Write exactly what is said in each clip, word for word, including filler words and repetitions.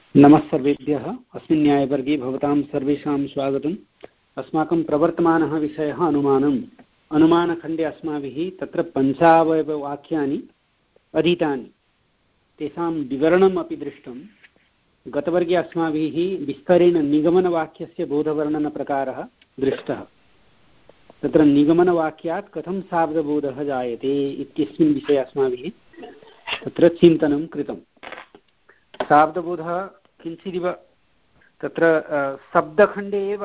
नमः सर्वेभ्यः। अस्मिन् न्यायवर्गे भवतां सर्वेषां स्वागतम्। अस्माकं प्रवर्तमानः विषयः अनुमानम्। अनुमानखण्डे अस्माभिः तत्र पञ्चावयववाक्यानि अधीतानि, तेषां विवरणम् अपि दृष्टं। गतवर्गे अस्माभिः विस्तरेण निगमनवाक्यस्य बोधवर्णनप्रकारः दृष्टः। तत्र निगमनवाक्यात् कथं शाब्दबोधः जायते इत्यस्मिन् विषये अस्माभिः तत्र चिन्तनं कृतं। शाब्दबोधः किञ्चिदिव तत्र शब्दखण्डे एव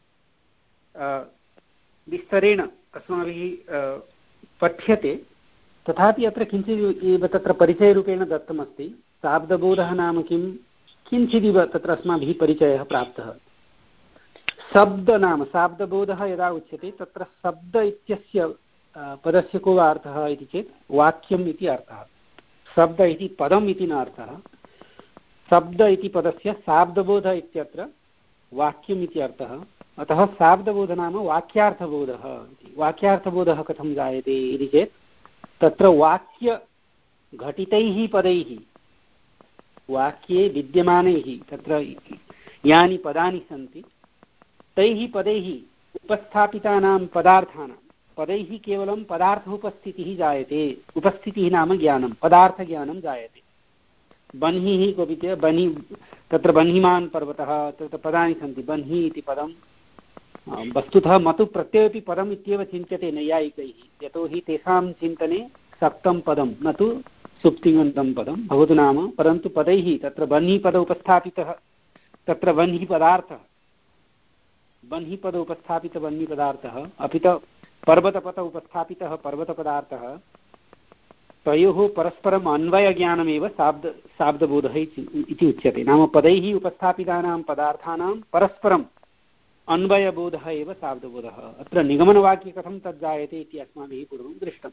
विस्तरेण अस्माभिः पठ्यते, तथापि अत्र किञ्चित् एव तत्र परिचयरूपेण दत्तमस्ति। शाब्दबोधः नाम किं, किञ्चिदिव तत्र अस्माभिः परिचयः प्राप्तः। शब्द नाम शाब्दबोधः यदा उच्यते तत्र शब्द इत्यस्य पदस्य को वा अर्थः इति चेत् वाक्यम् इति अर्थः। शब्द इति पदम् इति न अर्थः। शब्द इति पदस्य शाब्दबोध इत्यत्र वाक्यम् इति अर्थः। अतः शाब्दबोध नाम वाक्यार्थबोधः इति। वाक्यार्थबोधः कथं जायते इति चेत् तत्र वाक्यघटितैः पदैः, वाक्ये विद्यमानैः तत्र यानि पदानि सन्ति तैः पदैः उपस्थापितानां पदार्थानां, पदैः केवलं पदार्थोपस्थितिः जायते। उपस्थितिः नाम ज्ञानं, पदार्थज्ञानं जायते। बन्हिः कोऽपि चेत् बन्हि, तत्र बन्हिमान् पर्वतः, तत्र पदानि सन्ति। बन्हि इति पदं वस्तुतः मतु प्रत्ययपि पदम् इत्येव चिन्त्यते नैयायिकैः, यतोहि तेषां चिन्तने सक्तं पदं न तु सुप्तिङन्तं पदं भवतु नाम। परन्तु पदैः तत्र बन्हिपद उपस्थापितः, तत्र बन्हिपदार्थः, बन्हिपद उपस्थापितबन्हिपदार्थः, अपि च पर्वतपद उपस्थापितः पर्वतपदार्थः, तयोः परस्परम् अन्वयज्ञानमेव शाब्द शाब्दबोधः इति उच्यते। नाम पदैः उपस्थापितानां पदार्थानां परस्परम् अन्वयबोधः एव शाब्दबोधः। अत्र निगमनवाक्ये कथं तद् जायते इति अस्माभिः पूर्वं दृष्टं।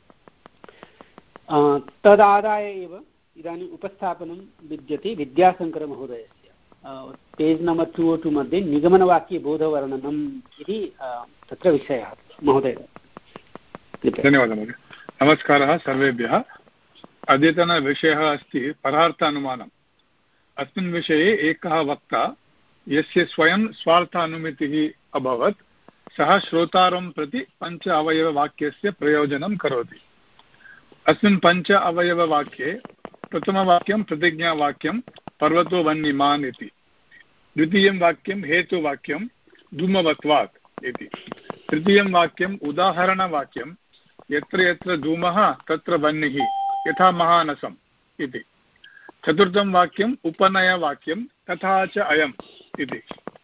तदादाय एव इदानीम् उपस्थापनं विद्यते विद्याशङ्करमहोदयस्य। Page number two O two मध्ये निगमनवाक्ये बोधवर्णनम् इति तत्र विषयः। महोदय धन्यवादः महोदय। नमस्कारः सर्वेभ्यः। अद्यतनविषयः अस्ति परार्थानुमानम्। अस्मिन् विषये एकः वक्ता यस्य स्वयं स्वार्थानुमितिः अभवत् सः श्रोतारं प्रति पञ्च अवयववाक्यस्य प्रयोजनं करोति। अस्मिन् पञ्च अवयववाक्ये प्रथमवाक्यं प्रतिज्ञावाक्यं पर्वतो वह्निमान् इति, द्वितीयं वाक्यं हेतुवाक्यं धूमवत्वात् इति, तृतीयं वाक्यम् उदाहरणवाक्यं यत्र यत्र धूमः तत्र वह्निः यथा महानसम् इति, चतुर्थं वाक्यम् उपनयवाक्यं तथा च अयम् इति।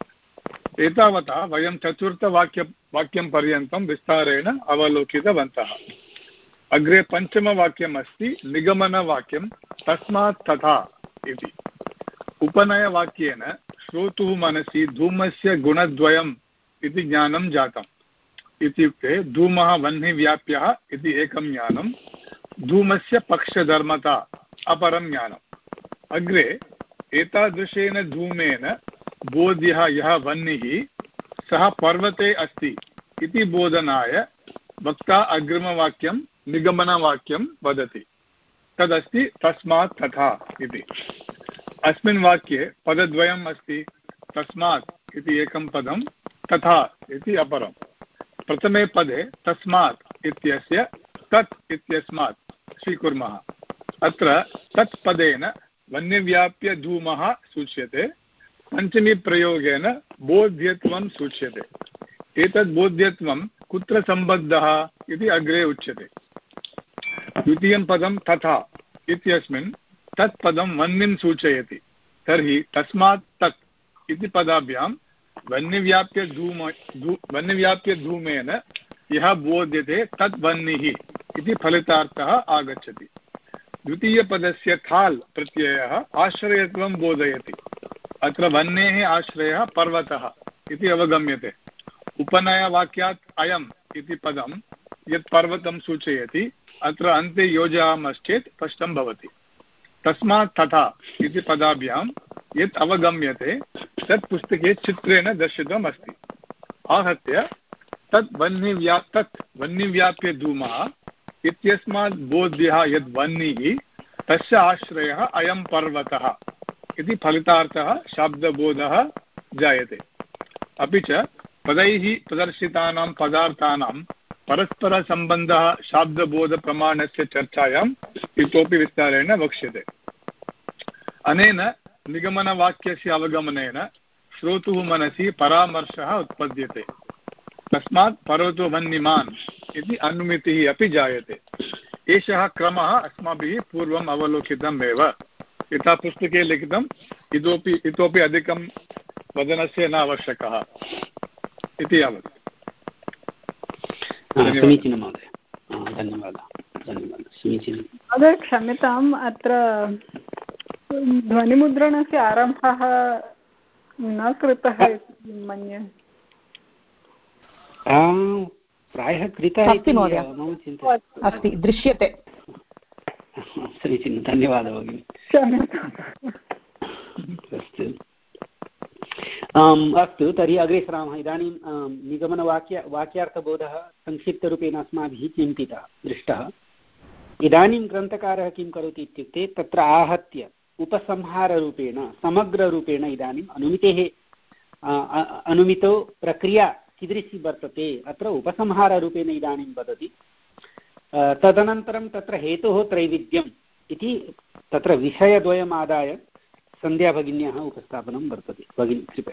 एतावता वयं चतुर्थवाक्य वाक्यं पर्यन्तं विस्तारेण अवलोकितवन्तः। अग्रे पञ्चमवाक्यम् अस्ति निगमनवाक्यं तस्मात् तथा इति। उपनयवाक्येन श्रोतुः मनसि धूमस्य गुणद्वयम् इति ज्ञानं जातम्। इत्युक्ते धूमः वह्निव्याप्यः इति एकं ज्ञानं, धूमस्य पक्षधर्मता अपरं ज्ञानम्। अग्रे एतादृशेन धूमेन बोध्यः यः वह्निः सः पर्वते अस्ति इति बोधनाय वक्ता अग्रिमवाक्यं निगमनवाक्यं वदति। तदस्ति तस्मात् तथा इति। अस्मिन् वाक्ये पदद्वयम् अस्ति। तस्मात् इति एकं पदं, तथा इति अपरम्। प्रथमे पदे तस्मात् इत्यस्य तत् इत्यस्मात् स्वीकुर्मः। अत्र तत् पदेन वह्निव्याप्य धूमः सूच्यते। पञ्चमी प्रयोगेन बोध्यत्वं सूच्यते। एतद् बोध्यत्वं कुत्र सम्बद्धः इति अग्रे उच्यते। द्वितीयं पदं तथा इत्यस्मिन् तत् पदं वह्निं सूचयति। तर्हि तस्मात् तत् इति पदाभ्यां वह्निव्याप्य धूम धू वह्निव्याप्य धूमेन यः बोध्यते तत् वह्निः इति फलितार्थः आगच्छति। द्वितीयपदस्य थाल् प्रत्ययः आश्रयत्वं बोधयति। अत्र वह्नेः आश्रयः पर्वतः इति अवगम्यते। उपनयवाक्यात् अयम् इति पदं यत् पर्वतं सूचयति, अत्र अन्ते योजयामश्चेत् स्पष्टं भवति। तस्मात् तथा इति पदाभ्यां यत् अवगम्यते तत् पुस्तके चित्रेण दर्शितम् अस्ति। आहत्य तत् वह्निव्या तत् वह्निव्याप्य धूमः इत्यस्मात् बोध्यः यद् वह्निः तस्य आश्रयः अयं पर्वतः इति फलितार्थः शाब्दबोधः जायते। अपि च पदैः प्रदर्शितानां पदार्थानां परस्परसम्बन्धः शाब्दबोधप्रमाणस्य चर्चायाम् इतोपि विस्तारेण वक्ष्यते। अनेन निगमनवाक्यस्य अवगमनेन श्रोतुः मनसि परामर्शः उत्पद्यते। तस्मात् परोतो वह्निमान् इति अनुमितिः अपि जायते। एषः क्रमः अस्माभिः पूर्वम् अवलोकितम् एव। यथा पुस्तके लिखितम् इतोपि इतोपि अधिकं वदनस्य न आवश्यकः इति यावत्। समीचीनं महोदय, धन्यवादः धन्यवादः समीचीनं। महोदय क्षम्यताम्, अत्र ध्वनिमुद्रणस्य आरम्भः न कृतः इति मन्ये। प्रायः कृतः इति मम चिन्ता अस्ति, दृश्यते। समीचीनं, धन्यवादः भगिनि। अस्तु अस्तु तर्हि अग्रे सरामः। इदानीं निगमनवाक्य वाक्यार्थबोधः संक्षिप्तरूपेण अस्माभिः चिन्तितः दृष्टः। इदानीं ग्रन्थकारः किं करोति इत्युक्ते तत्र आहत्य उपसंहाररूपेण समग्ररूपेण इदानीम् अनुमितेः अनुमितो प्रक्रिया कीदृशी वर्तते अत्र उपसंहाररूपेण इदानीं वदति। तदनन्तरं तत्र हेतोः त्रैविध्यम् इति तत्र विषयद्वयम् आदाय सन्ध्या भगिन्याः उपस्थापनं वर्तते। भगिनी कृपया।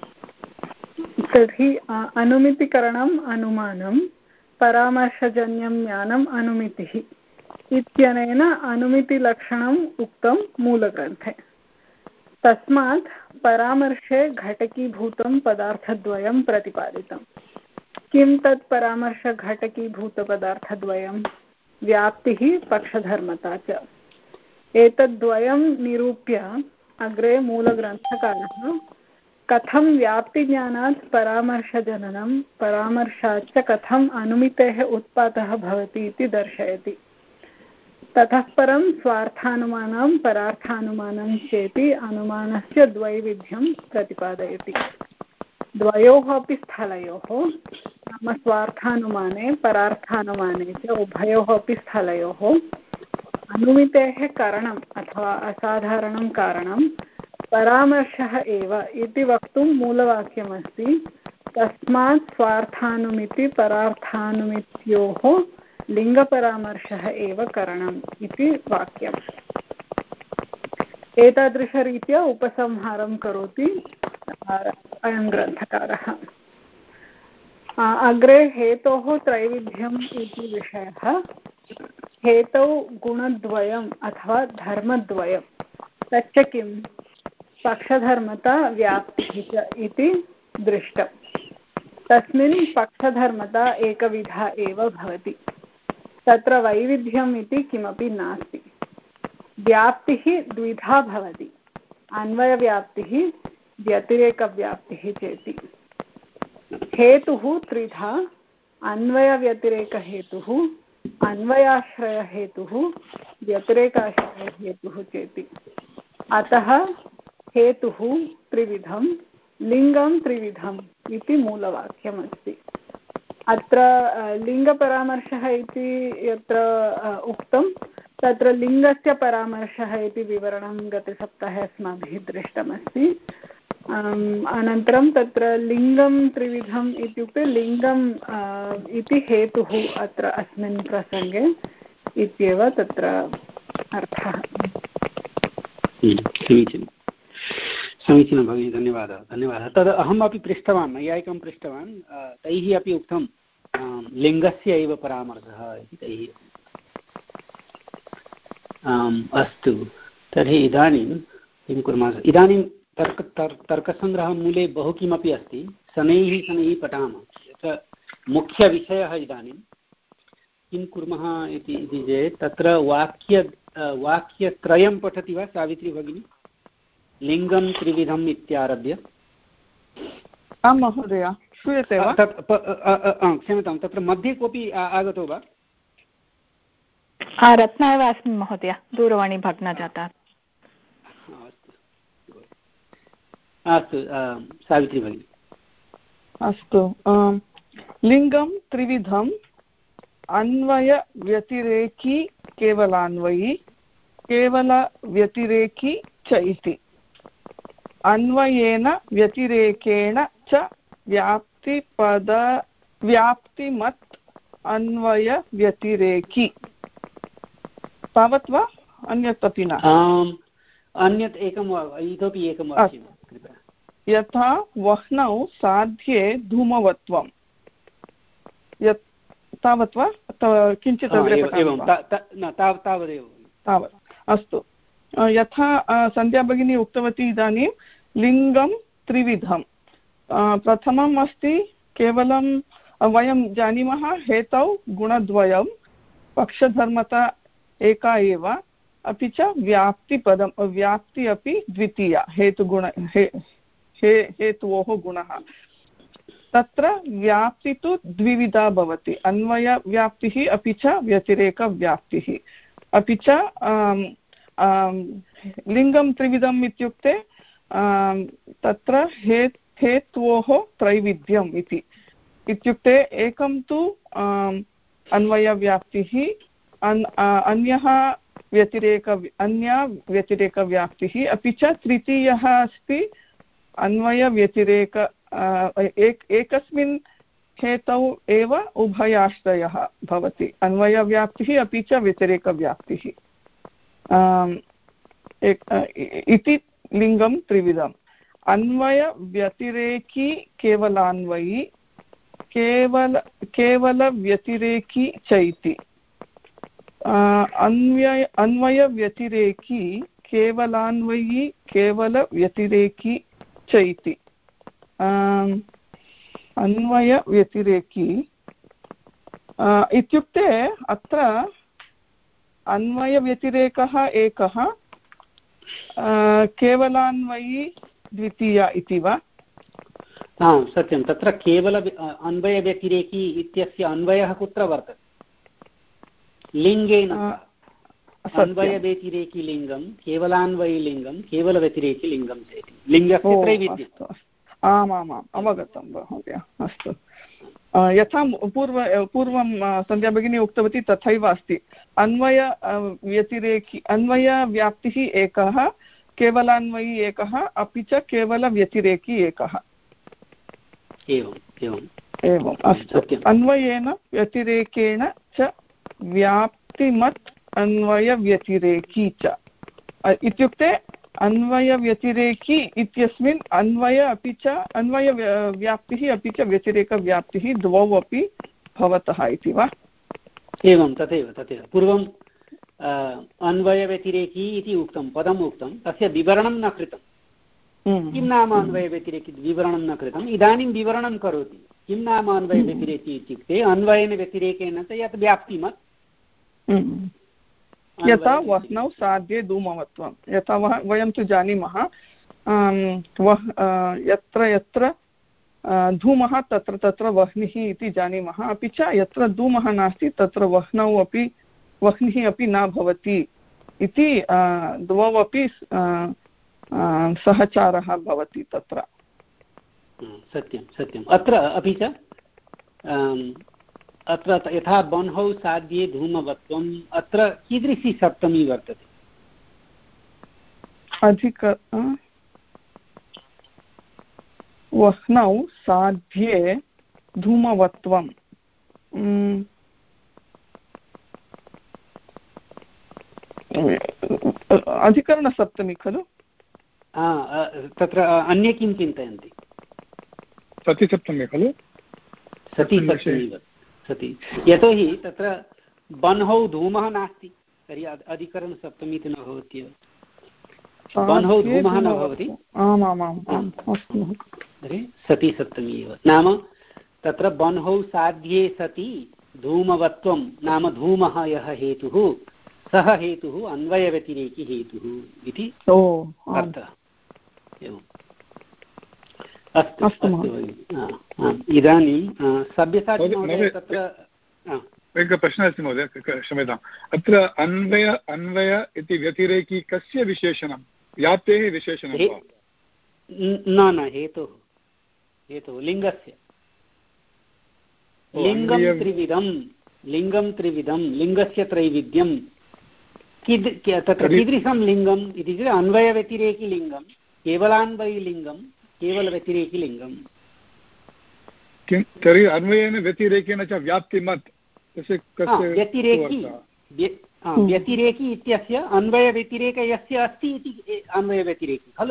तर्हि अनुमितिकरणम् अनुमानं परामर्शजन्यं ज्ञानम् अनुमितिः इत्यनेन अनुमितिलक्षणम् उक्तं मूलग्रन्थे। तस्मात् परामर्शे घटकीभूतं पदार्थद्वयं प्रतिपादितं। किं तत् परामर्शघटकीभूतपदार्थद्वयं? व्याप्तिः पक्षधर्मता च। एतद्द्वयं निरूप्य अग्रे मूलग्रन्थकारः कथं व्याप्तिज्ञानात् परामर्शजननं परामर्शाच्च कथम् अनुमितेः उत्पातः भवति इति दर्शयति। ततः परं स्वार्थानुमानं परार्थानुमानं चेति अनुमानस्य द्वैविध्यं प्रतिपादयति। द्वयोः अपि स्थलयोः नाम स्वार्थानुमाने परार्थानुमाने च उभयोः अपि स्थलयोः अनुमितेः कारणम् अथवा असाधारणं कारणं परामर्शः एव इति वक्तुं मूलवाक्यमस्ति। तस्मात् स्वार्थानुमिति परार्थानुमित्योः लिङ्गपरामर्शः एव कारणम् इति वाक्यम्। एतादृशरीत्या उपसंहारं करोति अयं ग्रन्थकारः। अग्रे हेतोः त्रैविध्यम् इति विषयः। हेतौ गुणद्वयम् अथवा धर्मद्वयं तच्च किं? पक्षधर्मता व्याप्तिः च इति दृष्टम्। तस्मिन् पक्षधर्मता एकविधा एव भवति। तत्र वैविध्यम् इति किमपि नास्ति। व्याप्तिः द्विधा भवति, अन्वयव्याप्तिः व्यतिरेकव्याप्तिः चेति। हेतुः त्रिधा, अन्वयव्यतिरेकहेतुः अन्वयाश्रयहेतुः व्यतिरेकाश्रयहेतुः चेति। अतः हेतुः त्रिविधं लिङ्गं त्रिविधम् इति मूलवाक्यमस्ति। अत्र लिङ्गपरामर्शः इति यत्र उक्तं तत्र लिङ्गस्य परामर्शः इति विवरणं गतसप्ताहे अस्माभिः दृष्टमस्ति। अनन्तरं तत्र लिङ्गं त्रिविधम् इत्युक्ते लिङ्गम् इति हेतुः अत्र अस्मिन् प्रसङ्गे इत्येव तत्र अर्थः। समीचीनं समीचीनं भगिनी, धन्यवादः धन्यवादः। तद् अहमपि पृष्टवान्, नैयायिकं पृष्टवान्। तैः अपि उक्तं लिङ्गस्य एव परामर्शः इति तैः। अस्तु तर्हि इदानीं किं कुर्मः? इदानीं तर्क तर्कसङ्ग्रहमूले बहु किमपि अस्ति। शनैः शनैः पठामः। यत्र मुख्यविषयः इदानीं किं कुर्मः इति चेत् तत्र वाक्य वाक्यत्रयं पठति वा सावित्री भगिनी? लिङ्गं त्रिविधम् इत्यारभ्य। आं महोदय, श्रूयते वा? क्षम्यतां, तत्र मध्ये कोऽपि आगतो वा? रत्ना एव अस्मि महोदय, दूरवाणी भग्ना जाता। अस्तु सावित्री भगिनी। अस्तु, लिङ्गं त्रिविधम् अन्वयव्यतिरेकी केवलान्वयी केवलव्यतिरेकी च इति। अन्वयेन व्यतिरेकेण च व्याप्तिपद व्याप्तिमत् अन्वयव्यतिरेकी। तावत् वा अन्यत् अपि न? अन्यत् एकं इतोपि एकं वाक्यं कृपया। यथा वह्नौ साध्ये धूमवत्वं। यत् तावत् वा किञ्चित् अग्रे तावदेव तावत् अस्तु। यथा सन्ध्या भगिनी उक्तवती इदानीं लिङ्गं त्रिविधं। प्रथमम् अस्ति केवलं वयं जानीमः हेतौ गुणद्वयं, पक्षधर्मता एका एव, अपि च व्याप्तिपदं व्याप्ति अपि द्वितीया, हेतुगुण हे हे हेतोः गुणः। तत्र व्याप्ति तु द्विविधा भवति, अन्वयव्याप्तिः अपि च व्यतिरेकव्याप्तिः। अपि च लिङ्गं त्रिविधम् इत्युक्ते तत्र हे हेत्वोः त्रैविध्यम् इति इत्युक्ते एकं तु अन्वयव्याप्तिः, अन् अन्यः व्यतिरेक अन्या व्यतिरेकव्याप्तिः, अपि च तृतीयः अस्ति अन्वयव्यतिरेक एक एकस्मिन् हेतौ एव उभयाश्रयः भवति, अन्वयव्याप्तिः अपि च व्यतिरेकव्याप्तिः इति लिङ्गं त्रिविधम्। अन्वयव्यतिरेकी केवलान्वयी, केवल केवलव्यतिरेकी च इति। अन्वय अन्वयव्यतिरेकी केवलान्वयी केवलव्यतिरेकी च इति। अन्वयव्यतिरेकी इत्युक्ते अत्र अन्वयव्यतिरेकः एकः, केवलान्वयी द्वितीया इति वा? आम् सत्यं। तत्र केवल अन्वयव्यतिरेकी इत्यस्य अन्वयः कुत्र वर्तते? लिङ्गेन। अन्वयव्यतिरेकी लिङ्गं, केवलान्वयी लिङ्गं, केवलव्यतिरेकी लिङ्गं चेति लिङ्गस्य त्रैविध्यम्। आमामाम् अवगतं महोदय। अस्तु। यथा पूर्व पूर्वं सन्ध्या भगिनी उक्तवती तथैव अस्ति। अन्वय व्यतिरेकी अन्वयव्याप्तिः एकः, केवलान्वयी एकः, अपि च केवलव्यतिरेकी एकः। एवम् एवम् एवम् अस्तु। अन्वयेन व्यतिरेकेण च व्याप्तिमत् अन्वयव्यतिरेकी च इत्युक्ते अन्वयव्यतिरेकी इत्यस्मिन् अन्वय अपि च अन्वयव्याप्तिः अपि च व्यतिरेकव्याप्तिः द्वौ अपि भवतः इति वा? एवं तथैव तथैव। पूर्वम् अन्वयव्यतिरेकी इति उक्तं पदम् उक्तं, तस्य विवरणं न कृतं। किं नाम अन्वयव्यतिरेकी विवरणं न कृतम्। इदानीं विवरणं करोति। किं नाम अन्वयव्यतिरेकी इत्युक्ते अन्वयेन व्यतिरेकेण च यत् व्याप्तिमत्। यथा वह्नौ साध्ये धूमवत्वं। यथा वयं तु जानीमः यत्र यत्र धूमः तत्र तत्र वह्निः इति जानीमः, अपि च यत्र धूमः नास्ति तत्र वह्नौ अपि वह्निः अपि न भवति इति द्वौ अपि सहचारः भवति तत्र। सत्यं सत्यम्। अत्र अपि च अत्र यथा बह्नौ साध्ये धूमवत्वम्, अत्र कीदृशी सप्तमी वर्तते? अधिक वह्नौ साध्ये धूमवत्वम् अधिकरणसप्तमी खलु? तत्र अन्ये किं चिन्तयन्ति? सतिसप्तमी खलु? सतिसप्तमी सति। यतोहि तत्र बह्नौ धूमः नास्ति, तर्हि अधिकरणसप्तमी इति न भवत्येव। बह्नौ धूमः न भवति, तर्हि सति सप्तमी एव। नाम तत्र बह्नौ साध्ये सति धूमवत्वं नाम धूमः यः हेतुः सः हेतुः अन्वयव्यतिरेकी हेतुः इति अर्थः। एवम्। अस्तु अस्तु इदानीं सभ्यसाची महोदय तत्र एकः प्रश्नः अस्ति महोदय, क्षम्यताम्। अत्र अन्वय अन्वय इति व्यतिरेकी कस्य विशेषणं? व्याप्तेः विशेषणं वा? न न हेतुः हेतुः लिङ्गस्य। लिङ्गं त्रिविधं लिङ्गं त्रिविधं लिङ्गस्य त्रैविध्यं। किद् तत्र कीदृशं लिङ्गम् इति चेत् अन्वयव्यतिरेकी लिङ्गं, केवलान्वयलिङ्गं केवलव्यतिरेकिलिङ्गं। किं तर्हि अन्वयेन व्यतिरेकेन च व्याप्तिमत् तस्य व्यतिरेकी व्यतिरेकी इत्यस्य अन्वयव्यतिरेक यस्य अस्ति इति अन्वयव्यतिरेकी खलु।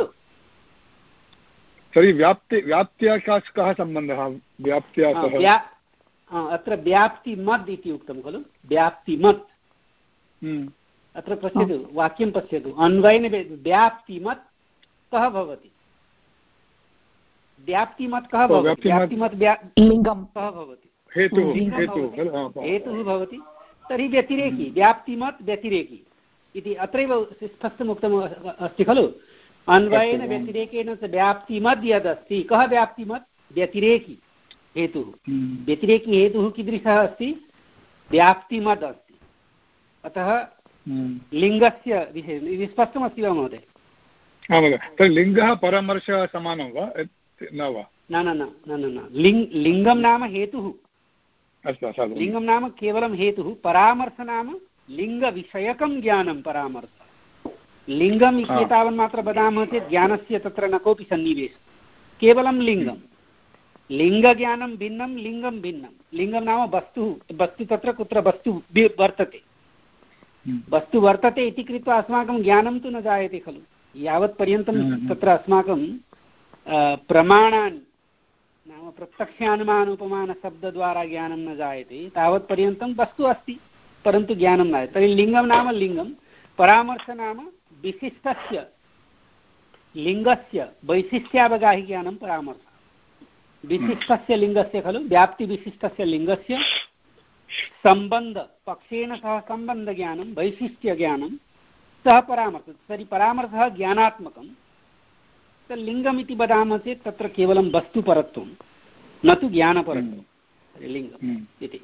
तर्हि व्याप्ति व्याप्त्या कः सम्बन्धः व्याप्त्या सह? अत्र व्याप्तिमद् इति उक्तं खलु, व्याप्तिमत्। अत्र पश्यतु वाक्यं पश्यतु, अन्वयेन व्याप्तिमत् कः भवति, व्याप्तिमत् कः भवति, व्याप्तिमत् लिङ्गं कः भवति, हेतुः भवति। तर्हि व्यतिरेकी व्याप्तिमत् व्यतिरेकी इति अत्रैव स्पष्टम् उक्तम् अस्ति खलु। अन्वयेन व्यतिरेकेन च व्याप्तिमद् यदस्ति, कः व्याप्तिमत्, व्यतिरेकी हेतुः। व्यतिरेकी हेतुः कीदृशः अस्ति, व्याप्तिमद् अस्ति। अतः लिङ्गस्य विषये स्पष्टमस्ति वा महोदय? तर्हि लिङ्गः परामर्शः समानं वा न वा? न न न न न लिङ् लिङ्गं नाम हेतुः। लिङ्गं नाम केवलं हेतुः, परामर्श नाम लिङ्गविषयकं ज्ञानं परामर्श। लिङ्गम् इत्येतावन्मात्र वदामः चेत् ज्ञानस्य तत्र न कोऽपि सन्निवेशः, केवलं लिङ्गं। लिङ्गज्ञानं भिन्नं, लिङ्गं भिन्नं। लिङ्गं नाम वस्तुः, वस्तु तत्र कुत्र वस्तु वर्तते, वस्तु वर्तते इति कृत्वा अस्माकं ज्ञानं तु न जायते खलु। यावत्पर्यन्तं तत्र अस्माकं प्रमाणानि नाम प्रत्यक्षानुमानोपमानशब्दद्वारा ज्ञानं न जायते तावत्पर्यन्तं वस्तु अस्ति परन्तु ज्ञानं नास्ति। तर्हि लिङ्गं नाम लिङ्गं, परामर्श नाम विशिष्टस्य लिङ्गस्य वैशिष्ट्यावगाहि ज्ञानं परामर्शः। विशिष्टस्य लिङ्गस्य खलु, व्याप्तिविशिष्टस्य लिङ्गस्य सम्बन्ध पक्षेण सह सम्बन्धज्ञानं वैशिष्ट्यज्ञानं सः परामर्शः। तर्हि परामर्शः ज्ञानात्मकं। लिङ्गम् इति वदामः चेत् तत्र केवलं वस्तुपरत्वं न तु ज्ञानपरत्वं लिङ्गम् इति।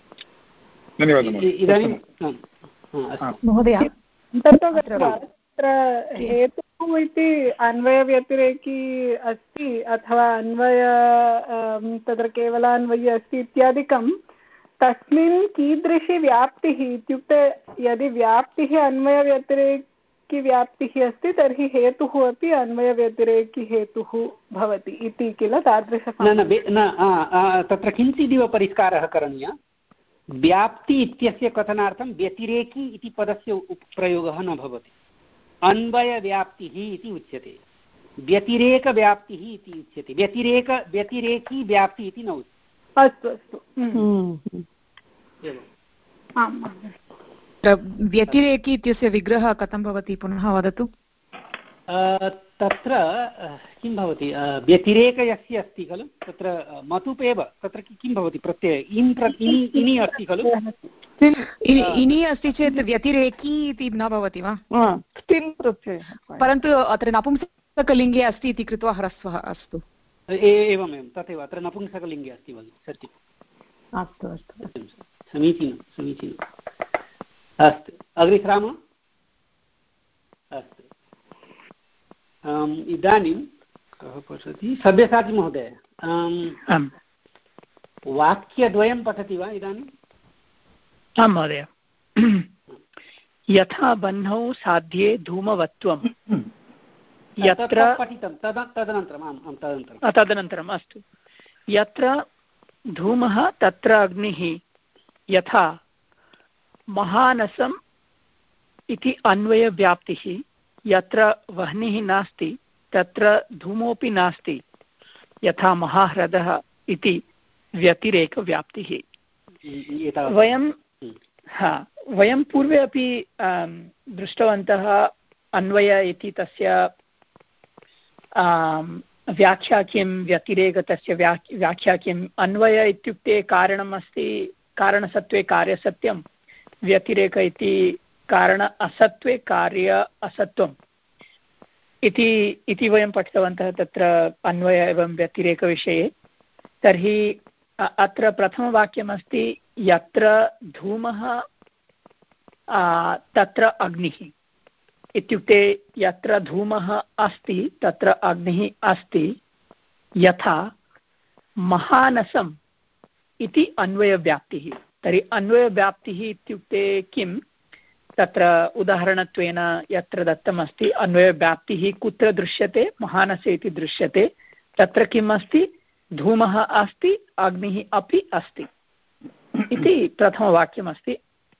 इदानीं महोदय तत्र हेतुः इति अन्वयव्यतिरेकी अस्ति अथवा अन्वय तत्र केवलान्वयी अस्ति इत्यादिकं, तस्मिन् कीदृशी व्याप्तिः इत्युक्ते यदि व्याप्तिः अन्वयव्यतिरेकी व्याप्तिः अस्ति तर्हि हेतुः अपि अन्वयव्यतिरेकी हेतुः भवति इति किल, तादृश न तत्र किञ्चिदिव परिष्कारः करणीयः। व्याप्ति इत्यस्य कथनार्थं व्यतिरेकी इति पदस्य प्रयोगः न भवति। अन्वयव्याप्तिः इति उच्यते, व्यतिरेकव्याप्तिः इति उच्यते, व्यतिरेक व्यतिरेकी व्याप्ति इति न उच्यते। अस्तु अस्तु व्यतिरेकी इत्यस्य विग्रहः कथं भवति पुनः वदतु। तत्र किं भवति, व्यतिरेक यस्य अस्ति खलु तत्र मतुपेव तत्र किं भवति, प्रत्यय इन् प्र इनि इनि अस्ति खलु, इनि अस्ति चेत् व्यतिरेकी इति न भवति वा? परन्तु अत्र नपुंसकलिङ्गे अस्ति इति कृत्वा ह्रस्वः अस्तु। एवम् एवं तथैव अत्र नपुंसकलिङ्गे अस्ति भगिनि, सत्यम्। अस्तु अस्तु समीचीनं समीचीनम्। अस्तु अग्रे सरामः। अस्तु इदानीं कः पठति, सब्यसाची महोदय वाक्यद्वयं पठति वा इदानीम्? आं महोदय। यथा बह्नौ साध्ये धूमवत्वं यत्र पठितं तदनन्तरम् आम् आं तदनन्तरं तदनन्तरम् अस्तु। यत्र धूमः तत्र अग्निः यथा महानसम् इति अन्वयव्याप्तिः, यत्र वह्निः नास्ति तत्र धूमोऽपि नास्ति यथा महाह्रदः इति व्यतिरेकव्याप्तिः। वयं हा वयं पूर्वे अपि दृष्टवन्तः अन्वय इति तस्य व्याख्या किं, व्यतिरेक तस्य व्याख्या व्याख्या किम्। अन्वय इत्युक्ते कारणम् अस्ति, कारणसत्त्वे कार्यसत्यं, व्यतिरेक इति कारण असत्त्वे कार्य असत्त्वम् इति इति वयं पठितवन्तः तत्र अन्वय एवं व्यतिरेकविषये। तर्हि अत्र प्रथमवाक्यमस्ति यत्र धूमः तत्र अग्निः इत्युक्ते यत्र धूमः अस्ति तत्र अग्निः अस्ति, यथा महानसम् इति अन्वयव्याप्तिः। तर्हि अन्वयव्याप्तिः इत्युक्ते किं, तत्र उदाहरणत्वेन यत्र दत्तमस्ति अन्वयव्याप्तिः कुत्र दृश्यते महानसे इति दृश्यते तत्र किम् अस्ति धूमः अस्ति अग्निः अपि अस्ति इति प्रथमवाक्यमस्ति।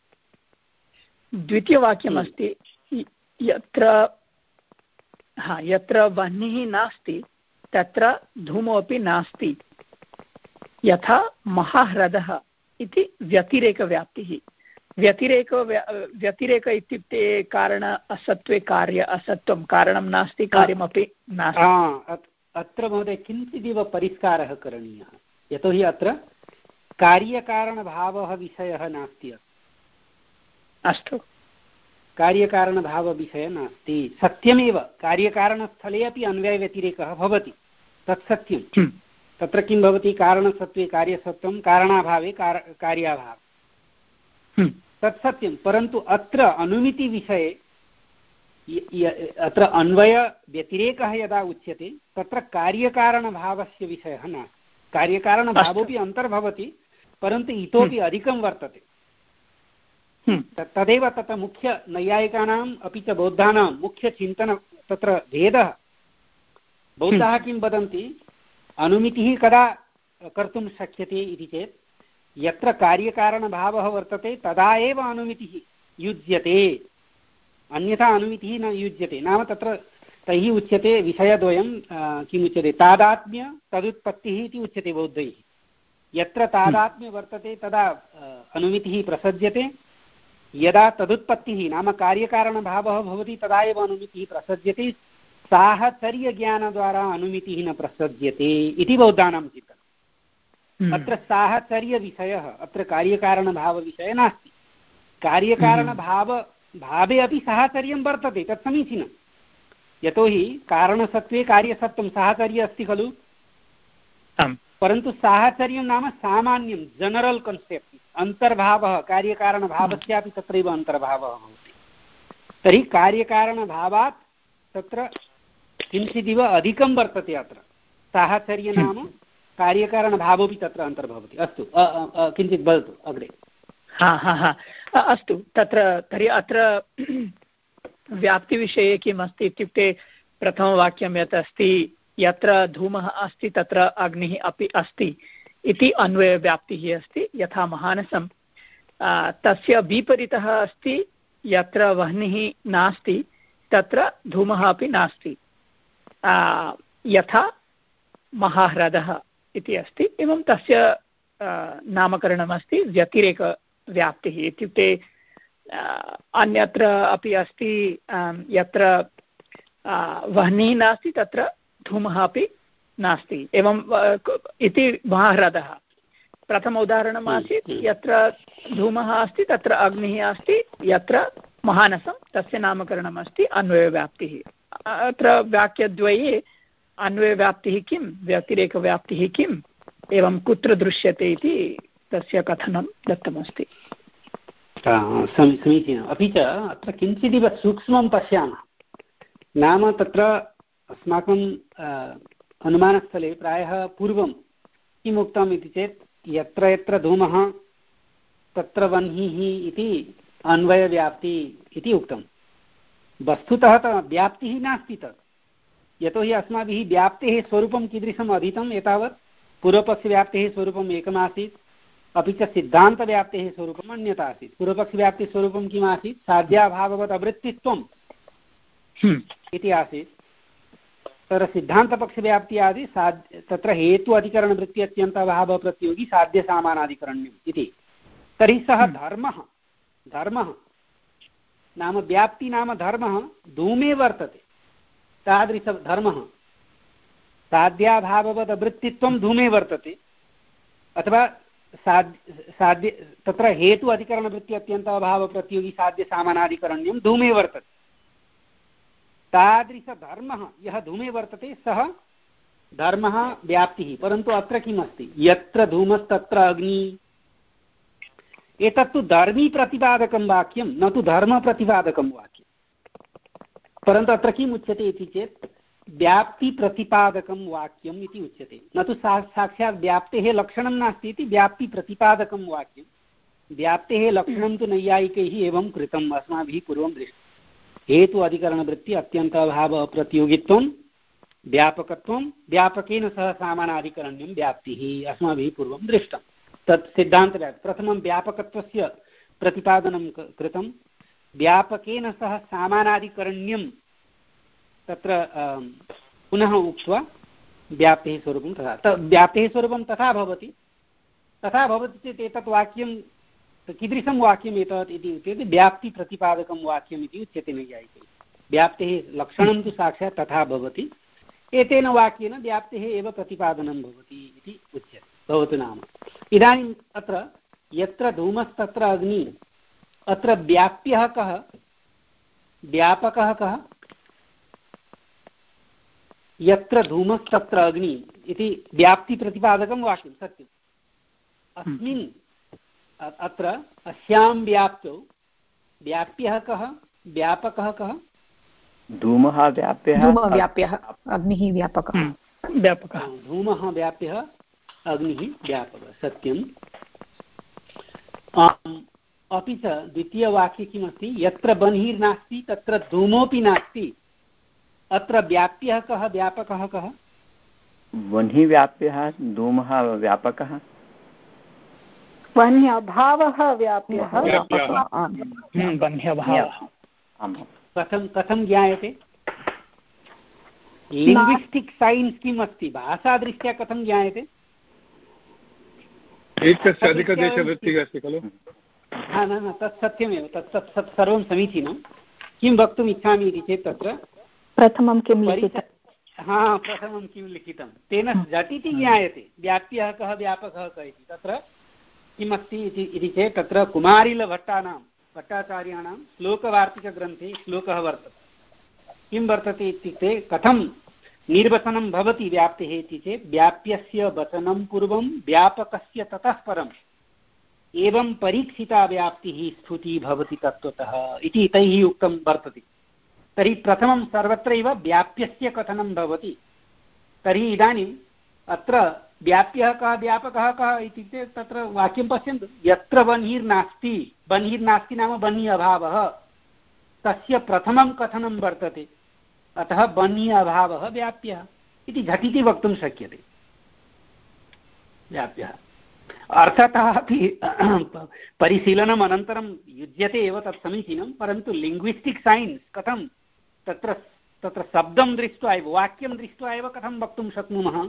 द्वितीयवाक्यमस्ति यत्र हा यत्र वह्निः नास्ति तत्र धूमोऽपि नास्ति यथा महाह्रदः इति व्यतिरेकव्याप्तिः। व्यतिरेक व्यतिरेक इत्युक्ते कारण असत्त्वे कार्य असत्त्वं कारणं नास्ति कार्यमपि नास्ति। अत्र महोदय किञ्चिदिव परिष्कारः करणीयः यतोहि अत्र कार्यकारणभावः विषयः नास्ति। अस्तु कार्यकारणभावविषयः नास्ति। सत्यमेव कार्यकारणस्थले अपि अन्वयव्यतिरेकः भवति तत् सत्यं। तत्र किं भवति कारणसत्त्वे कार्यसत्त्वं कारणाभावे कार्याभावः तत् सत्यं। परन्तु अत्र अनुमितिविषये अत्र अन्वयव्यतिरेकः यदा उच्यते तत्र कार्यकारणभावस्य विषयः नास्ति। कार्यकारणभावोऽपि अन्तर्भवति परन्तु इतोपि अधिकं वर्तते। तदेव तत्र मुख्यनैयायिकानाम् अपि च बौद्धानां मुख्यचिन्तनं तत्र भेदः। बौद्धाः किं वदन्ति अनुमितिः कदा कर्तुं शक्यते इति चेत् यत्र कार्यकारणभावः वर्तते तदा एव अनुमितिः युज्यते अन्यथा अनुमितिः न युज्यते। नाम तत्र तैः उच्यते विषयद्वयं किमुच्यते तादात्म्य तदुत्पत्तिः इति उच्यते बौद्धैः। यत्र तादात्म्य वर्तते तदा अनुमितिः प्रसज्यते यदा तदुत्पत्तिः नाम कार्यकारणभावः भवति तदा एव अनुमितिः प्रसज्यते। साहचर्यज्ञानद्वारा अनुमितिः न प्रसज्यते इति बौद्धानां चिन्तनम्। अत्र साहचर्यविषयः अत्र कार्यकारणभावविषयः नास्ति। कार्यकारणभाव भावे अपि साहचर्यं वर्तते तत् समीचीनं यतोहि कारणसत्त्वे कार्यसत्त्वं साहचर्य अस्ति खलु। परन्तु साहचर्यं नाम सामान्यं जनरल् कन्सेप्ट् अन्तर्भावः कार्यकारणभावस्यापि तत्रैव अन्तर्भावः भवति। तर्हि कार्यकारणभावात् तत्र किञ्चिदिव अधिकं वर्तते। अत्र साहचर्य नाम कार्यकारणभावोऽपि तत्र अन्तर्भवति। अस्तु किञ्चित् वदतु अग्रे। हा हा हा अस्तु तत्र तर्हि अत्र व्याप्तिविषये किम् अस्ति इत्युक्ते प्रथमवाक्यं यत् अस्ति यत्र धूमः अस्ति तत्र अग्निः अपि अस्ति इति अन्वयव्याप्तिः अस्ति। यथा महानसं तस्य विपरीतः अस्ति यत्र वह्निः नास्ति तत्र धूमः अपि नास्ति यथा महाह्रदः इति अस्ति। एवं तस्य नामकरणमस्ति व्यतिरेकव्याप्तिः इत्युक्ते अन्यत्र अपि अस्ति यत्र वह्निः नास्ति तत्र धूमः अपि नास्ति एवं इति महाह्रदः। प्रथम उदाहरणम् आसीत् यत्र धूमः अस्ति तत्र अग्निः अस्ति यत्र महानसं तस्य नामकरणम् अस्ति अन्वयव्याप्तिः। अत्र वाक्यद्वये अन्वयव्याप्तिः किं व्यतिरेकव्याप्तिः किम् एवं कुत्र दृश्यते इति तस्य कथनं दत्तमस्ति। समीचीनम्। अपि च अत्र किञ्चिदिव सूक्ष्मं पश्यामः। नाम तत्र अस्माकं अनुमानस्थले प्रायः पूर्वं किम् उक्तम् इति चेत् यत्र यत्र धूमः तत्र वह्निः इति अन्वयव्याप्ति इति उक्तं। वस्तुतः व्याप्तिः नास्ति तत् यतोहि अस्माभिः व्याप्तेः स्वरूपं कीदृशम् अधीतम् एतावत् पूर्वपक्षव्याप्तेः स्वरूपम् एकमासीत् अपि च सिद्धान्तव्याप्तेः स्वरूपम् अन्यथा आसीत्। पूर्वपक्षव्याप्तिस्वरूपं किम् आसीत् साध्याभाववत् अवृत्तित्वम् इति आसीत्। तत्र सिद्धान्तपक्षव्याप्ति आदि साध्य तत्र हेतु अधिकरणवृत्त्यत्यन्तभावप्रतियोगी साध्यसामानाधिकरण्यम् इति। तर्हि सः धर्मः धर्मः नाम व्याप्ति नाम धर्मः धूमे वर्तते। तादृशधर्मः साध्याभाववदवृत्तित्वं धूमे वर्तते अथवा साध्य साध्य तत्र हेतु अधिकरणवृत्त्यत्यन्तभावप्रतियोगी साध्यसामानाधिकरण्यं धूमे वर्तते। तादृशधर्मः यः धूमे वर्तते सः धर्मः व्याप्तिः। परन्तु अत्र किम् अस्ति यत्र धूमस्तत्र अग्नि एतत्तु धर्मी प्रतिपादकं वाक्यं न तु धर्मप्रतिपादकं वाक्यं। परन्तु अत्र किम् उच्यते इति चेत् व्याप्तिप्रतिपादकं वाक्यम् इति उच्यते। न तु सा साक्षात् व्याप्तेः लक्षणं नास्ति इति व्याप्तिप्रतिपादकं वाक्यं व्याप्तेः लक्षणं तु नैयायिकैः एवं कृतम् अस्माभिः पूर्वं दृष्टं हेतु अधिकरणवृत्ति अत्यन्ताभाव अप्रतियोगित्वं व्यापकत्वं व्यापकेन सह सामानाधिकरण्यं व्याप्तिः अस्माभिः पूर्वं दृष्टं तत् सिद्धान्तः प्रथमं व्यापकत्वस्य प्रतिपादनं कृतं व्यापकेन सह सामानाधिकरण्यं तत्र पुनः उक्त्वा व्याप्तेः स्वरूपं तथा व्याप्तेः स्वरूपं तथा भवति तथा भवति चेत् एतत् वाक्यं कीदृशं वाक्यम् एतत् इति उच्यते व्याप्तिप्रतिपादकं वाक्यम् इति उच्यते नैयायिकैः व्याप्तेः लक्षणं तु साक्षात् तथा भवति एतेन वाक्येन व्याप्तेः एव प्रतिपादनं भवति इति उच्यते भवतु नाम इदानीम् अत्र यत्र धूमस्तत्र अग्निः अत्र व्याप्यः कः व्यापकः कः यत्र धूमस्तत्र अग्निः इति व्याप्तिप्रतिपादकं वाक्यं सत्यम् अस्मिन् अत्र अस्यां व्याप्तौ व्याप्यः कः व्यापकः कः धूमः व्याप्यः व्याप्यः अग्निः व्यापकः व्यापकः धूमः व्याप्यः अग्निः व्यापकः सत्यम् अपि च द्वितीयवाक्ये किमस्ति यत्र बन्हिर्नास्ति तत्र धूमोऽपि नास्ति अत्र व्याप्यः कः व्यापकः कः बन्हि व्याप्यः धूमः व्यापकः बन्ह्यभावः व्याप्यः कथं कथं ज्ञायते लिङ्ग्विस्टिक् सैन्स् किम् अस्ति भाषादृष्ट्या कथं ज्ञायते एकस्य अधिकदेशवृत्तिः अस्ति खलु हा न न तत् सत्यमेव तत् तत् तत् सर्वं समीचीनं किं वक्तुम् इच्छामि इति चेत् तत्र प्रथमं किं लिखितं हा प्रथमं किं लिखितं तेन झटिति ज्ञायते व्याप्यः कः व्यापकः कः इति तत्र किमस्ति इति चेत् तत्र कुमारिलभट्टानां भट्टाचार्याणां श्लोकवार्तिकग्रन्थे श्लोकः वर्तते किं वर्तते इत्युक्ते कथं निर्वचनं भवति व्याप्तेः इति चेत् व्याप्यस्य वचनं पूर्वं व्यापकस्य ततः परम् एवं परीक्षिता व्याप्तिः स्फुति भवति तत्त्वतः इति तैः उक्तं वर्तते तर्हि प्रथमं सर्वत्रैव व्याप्यस्य कथनं भवति तर्हि इदानीम् अत्र व्याप्यः कः व्यापकः कः इत्युक्ते तत्र वाक्यं पश्यन्तु यत्र बन्हिर्नास्ति बन्हिर्नास्ति नाम बन्हि अभावः तस्य प्रथमं कथनं वर्तते अतः बन्हि अभावः व्याप्यः इति झटिति वक्तुं शक्यते व्याप्यः अर्थतः अपि परिशीलनम् अनन्तरं युज्यते एव तत् समीचीनं परन्तु लिङ्ग्विस्टिक् सैन्स् कथं तत्र तत्र शब्दं दृष्ट्वा एव वाक्यं दृष्ट्वा एव कथं वक्तुं शक्नुमः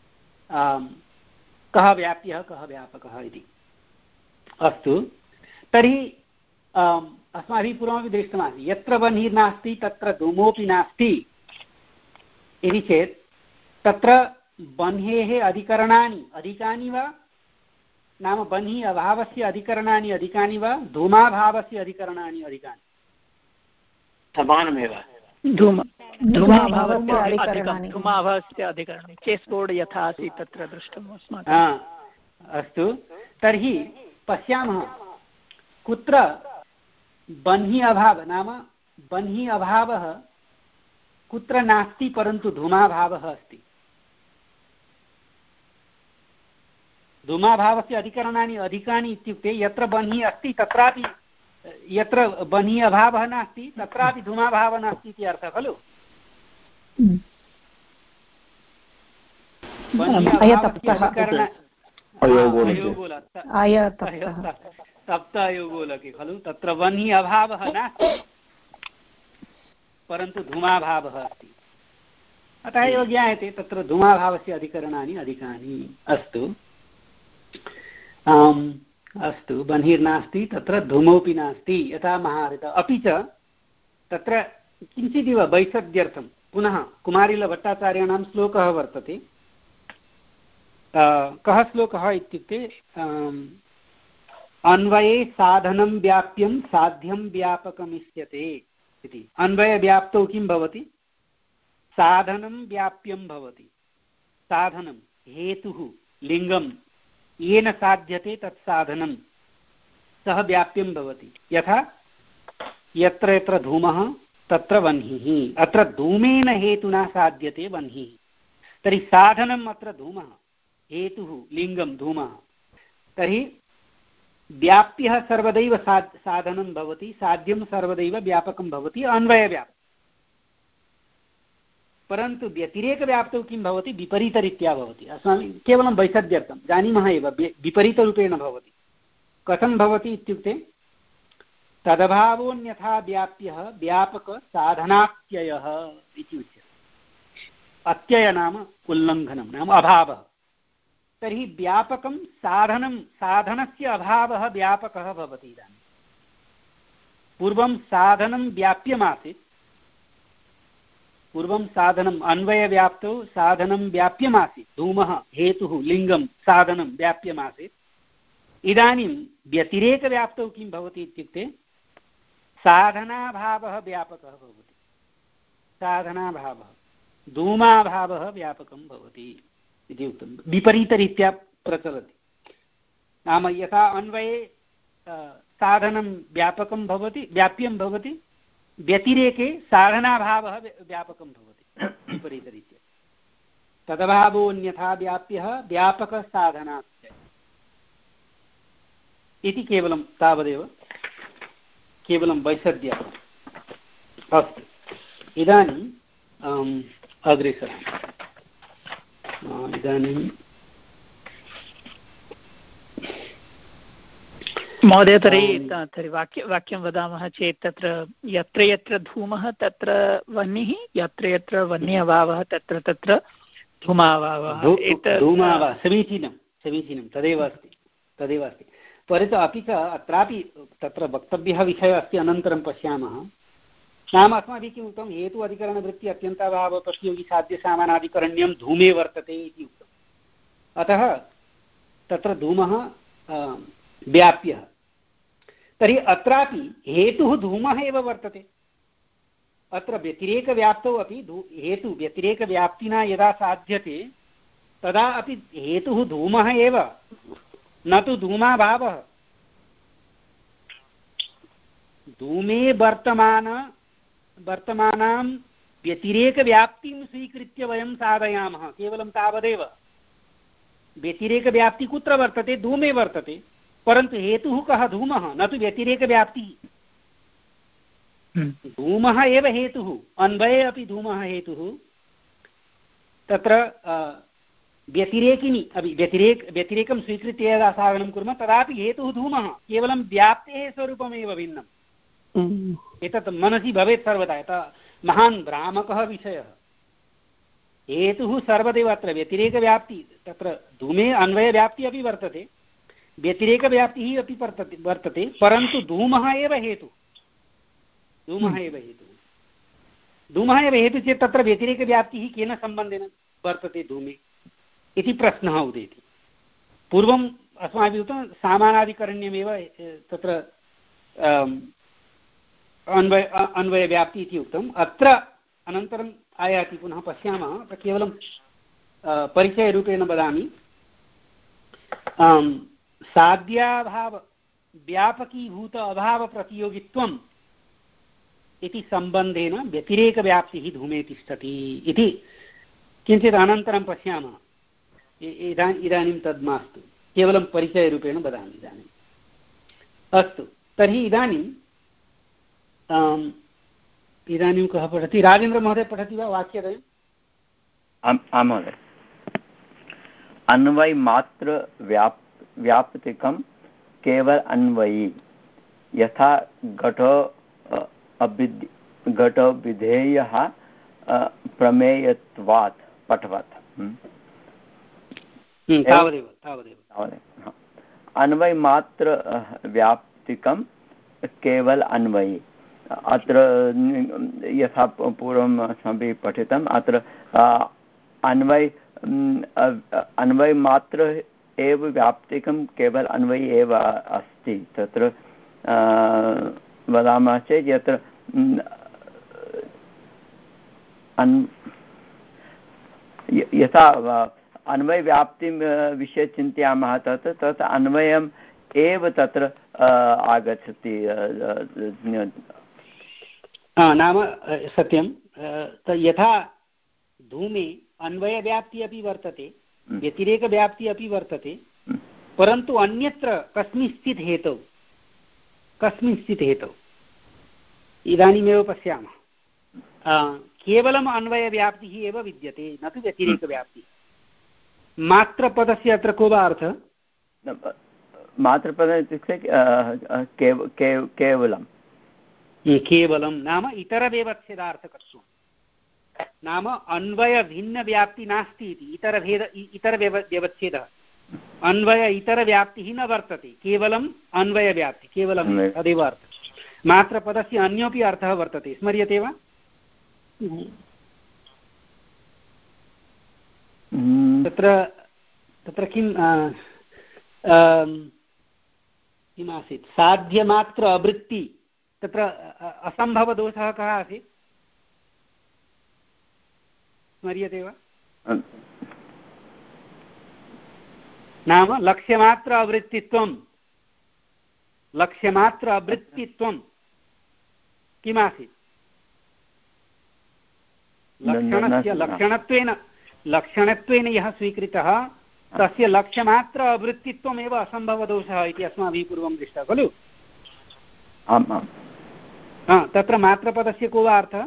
कः व्याप्यः कः व्यापकः इति अस्तु तर्हि अस्माभिः पूर्वमपि दृष्टमासीत् यत्र बन्हिर्नास्ति तत्र धूमोऽपि नास्ति इति चेत् तत्र बन्हेः अधिकरणानि अधिकानि वा नाम बन्हि अभावस्य अधिकरणानि अधिकानि वा धूमाभावस्य अधिकरणानि अधिकानि समानमेव धूम धूमाभावस्य अधिकरणं चेस् बोर्ड् यथा आसीत् तत्र दृष्टम् अस्माकम् अस्तु तर्हि पश्यामः कुत्र बन्हि अभावः नाम बन्हि अभावः कुत्र नास्ति परन्तु धूमाभावः अस्ति धूमाभावस्य अधिकरणानि अधिकानि इत्युक्ते यत्र बन्हि अस्ति तत्रापि यत्र बन्हि अभावः नास्ति तत्रापि धूमाभावः नास्ति इति अर्थः खलु सप्त अयोगोलके खलु तत्र बन्हि अभावः नास्ति परन्तु धूमाभावः अस्ति अतः एव ज्ञायते तत्र धूमाभावस्य अधिकरणानि अधिकानि अस्तु अस्तु बन्हिर्नास्ति तत्र धूमोऽपि नास्ति यथा महारथ अपि च तत्र किञ्चिदिव वैसद्यर्थं पुनः कुमारिलभट्टाचार्याणां श्लोकः वर्तते कः श्लोकः इत्युक्ते अन्वये साधनं व्याप्यं साध्यं व्यापकमिष्यते इति अन्वयव्याप्तौ किं भवति साधनं व्याप्यं भवति साधनं हेतुः लिङ्गं येन साध्यते तत् साधनं सः व्याप्यं भवति यथा यत्र यत्र धूमः तत्र वह्निः अत्र धूमेन हेतुना साध्यते वह्निः तर्हि साधनम् अत्र धूमः हेतुः लिङ्गं धूमः तर्हि व्याप्यः सर्वदैव साध साधनं भवति, साध्यं सर्वदैव व्यापकं भवति, अन्वयव्याप् परन्तु व्यतिरेकव्याप्तौ किं भवति, विपरीतरीत्या भवति। अस्माभिः केवलं वैसद्यर्थं जानीमः एव, विपरीतरूपेण भवति। कथं भवति इत्युक्ते तदभावोऽन्यथा व्याप्यः व्यापकसाधनात्ययः इति उच्यते। अत्यय नाम उल्लङ्घनं नाम अभावः। तर्हि व्यापकं साधनं साधनस्य अभावः व्यापकः भवति। इदानीं पूर्वं साधनं व्याप्यमासीत्, पूर्वं साधनम् अन्वयव्याप्तौ साधनं व्याप्यमासीत्, धूमः हेतुः लिङ्गं साधनं व्याप्यमासीत्। इदानीं व्यतिरेकव्याप्तौ किं भवति इत्युक्ते साधनाभावः व्यापकः भवति, साधनाभावः धूमाभावः व्यापकं भवति इति उक्तं। विपरीतरीत्या प्रचलति। नाम यथा अन्वये साधनं व्यापकं भवति, व्याप्यं भवति, व्यतिरेके साधनाभावः व्यापकं भवति विपरीतरीत्या। तदभावोऽन्यथा व्याप्यः व्यापकसाधनात्ययः इति केवलं तावदेव, केवलं वैसद्यः। अस्तु, इदानीम् अग्रे सरामः। इदानीं महोदय, तर्हि तर्हि वाक्य वाक्यं वदामः चेत् तत्र यत्र यत्र धूमः तत्र वह्निः, यत्र यत्र वह्नि अभावः तत्र तत्र धूमाभावः। धूमाभावः समीचीनं समीचीनं तदेव अस्ति, तदेव अस्ति। परन्तु अपि च अत्रापि तत्र वक्तव्यः विषयः अस्ति, अनन्तरं पश्यामः। नाम अस्माभिः किम् उक्तं, हेतु अधिकरणवृत्ति अत्यन्ताभावप्रतियोगी साध्यसामानाधिकरण्यं धूमे वर्तते इति उक्तम्। अतः तत्र धूमः व्याप्यः। तर्हि अत्रापि हेतुः धूमः एव वर्तते। अत्र व्यतिरेकव्याप्तौ अपि हेतु व्यतिरेकव्याप्तिना यदा साध्यते तदा अपि हेतुः धूमः एव, न तु धूमाभावः। धूमे वर्तमान वर्तमानां व्यतिरेकव्याप्तिं स्वीकृत्य वयं साधयामः, केवलं तावदेव। व्यतिरेकव्याप्ति कुत्र वर्तते, धूमे वर्तते, परन्तु हेतुः कः, धूमः, न तु व्यतिरेकव्याप्तिः। धूमः एव हेतुः, अन्वये अपि धूमः हेतुः। तत्र व्यतिरेकिनी अपि व्यतिरेक व्यतिरेकं स्वीकृत्य यदा साधनं कुर्मः तदापि हेतुः धूमः, केवलं व्याप्तेः स्वरूपमेव भिन्नम्। एतत् मनसि भवेत् सर्वदा। यथा महान् भ्रामकः विषयः। हेतुः सर्वदैव अत्र व्यतिरेकव्याप्ति, तत्र धूमे अन्वयव्याप्तिः अपि वर्तते, व्यतिरेकव्याप्तिः अपि वर्तते वर्तते परन्तु धूमः एव हेतुः, धूमः एव हेतुः धूमः एव हेतुः चेत् तत्र व्यतिरेकव्याप्तिः केन सम्बन्धेन वर्तते धूमे इति प्रश्नः उदेति। पूर्वम् अस्माभिः उक्तं सामानाधिकरण्यमेव तत्र अन्वय अन्वयव्याप्ति इति उक्तम्। अत्र अनन्तरम् आयाति, पुनः पश्यामः। अत्र केवलं परिचयरूपेण वदामि। साध्याभाव व्यापकीभूत अभावप्रतियोगित्वम् इति सम्बन्धेन व्यतिरेकव्याप्तिः धूमे तिष्ठति इति किञ्चित् अनन्तरं पश्यामः। इदा इदानीं तद् मास्तु, केवलं परिचयरूपेण वदामि इदानीम्। अस्तु, तर्हि इदानीं इदानीं कः पठति, राजेन्द्रमहोदय पठति वा वाक्यद्वयम्? आं महोदय। अन्वयमात्र व्याप व्यापतिकं केवल अन्वयी, यथा घटो अभिध घटो विधेयः प्रमेयत्वात् पठवत्। तावदेव तावदेव अन्वयमात्र व्याप्तिकं केवल अन्वयी। अत्र यथा पूर्वम् अस्माभिः पठितम्, अत्र अन्वय अन्वयमात्र एव व्याप्तिकं केवल अन्वयी एव अस्ति। तत्र वदामः चेत् यत्र यथा अन्वयव्याप्तिं विषये चिन्तयामः तत् तत् अन्वयम् एव तत्र आगच्छति। नाम सत्यं, यथा धूमे अन्वयव्याप्तिः अपि वर्तते, व्यतिरेकव्याप्तिः अपि वर्तते, परन्तु अन्यत्र कस्मिंश्चित् हेतौ कस्मिंश्चित् हेतौ इदानीमेव पश्यामः केवलम् अन्वयव्याप्तिः एव विद्यते न तु व्यतिरेकव्याप्तिः। मात्रपदस्य अत्र को वा अर्थः? मात्रपद इत्युक्ते केवलं केवलं नाम इतरव्यवच्छेदार्थकत्वं नाम अन्वयभिन्नव्याप्ति नास्ति इति इतरभेद इतरव्यवच्छेदः अन्वय इतरव्याप्तिः न वर्तते केवलम् अन्वयव्याप्ति केवलं तदेव अर्थः। मात्रपदस्य अन्योपि अर्थः वर्तते स्मर्यते वा? तत्र तत्र किं किमासीत् साध्यमात्र अवृत्ति तत्र असम्भवदोषः कः आसीत् स्मर्यते वा? नाम लक्ष्यमात्र अवृत्तित्वं लक्ष्यमात्र अवृत्तित्वं किमासीत्? लक्षणस्य लक्षणत्वेन लक्षणत्वेन यः स्वीकृतः तस्य लक्ष्यमात्र अवृत्तित्वमेव असम्भवदोषः इति अस्माभिः पूर्वं दृष्टः खलु? आम् आम्। तत्र मात्रपदस्य को वा अर्थः?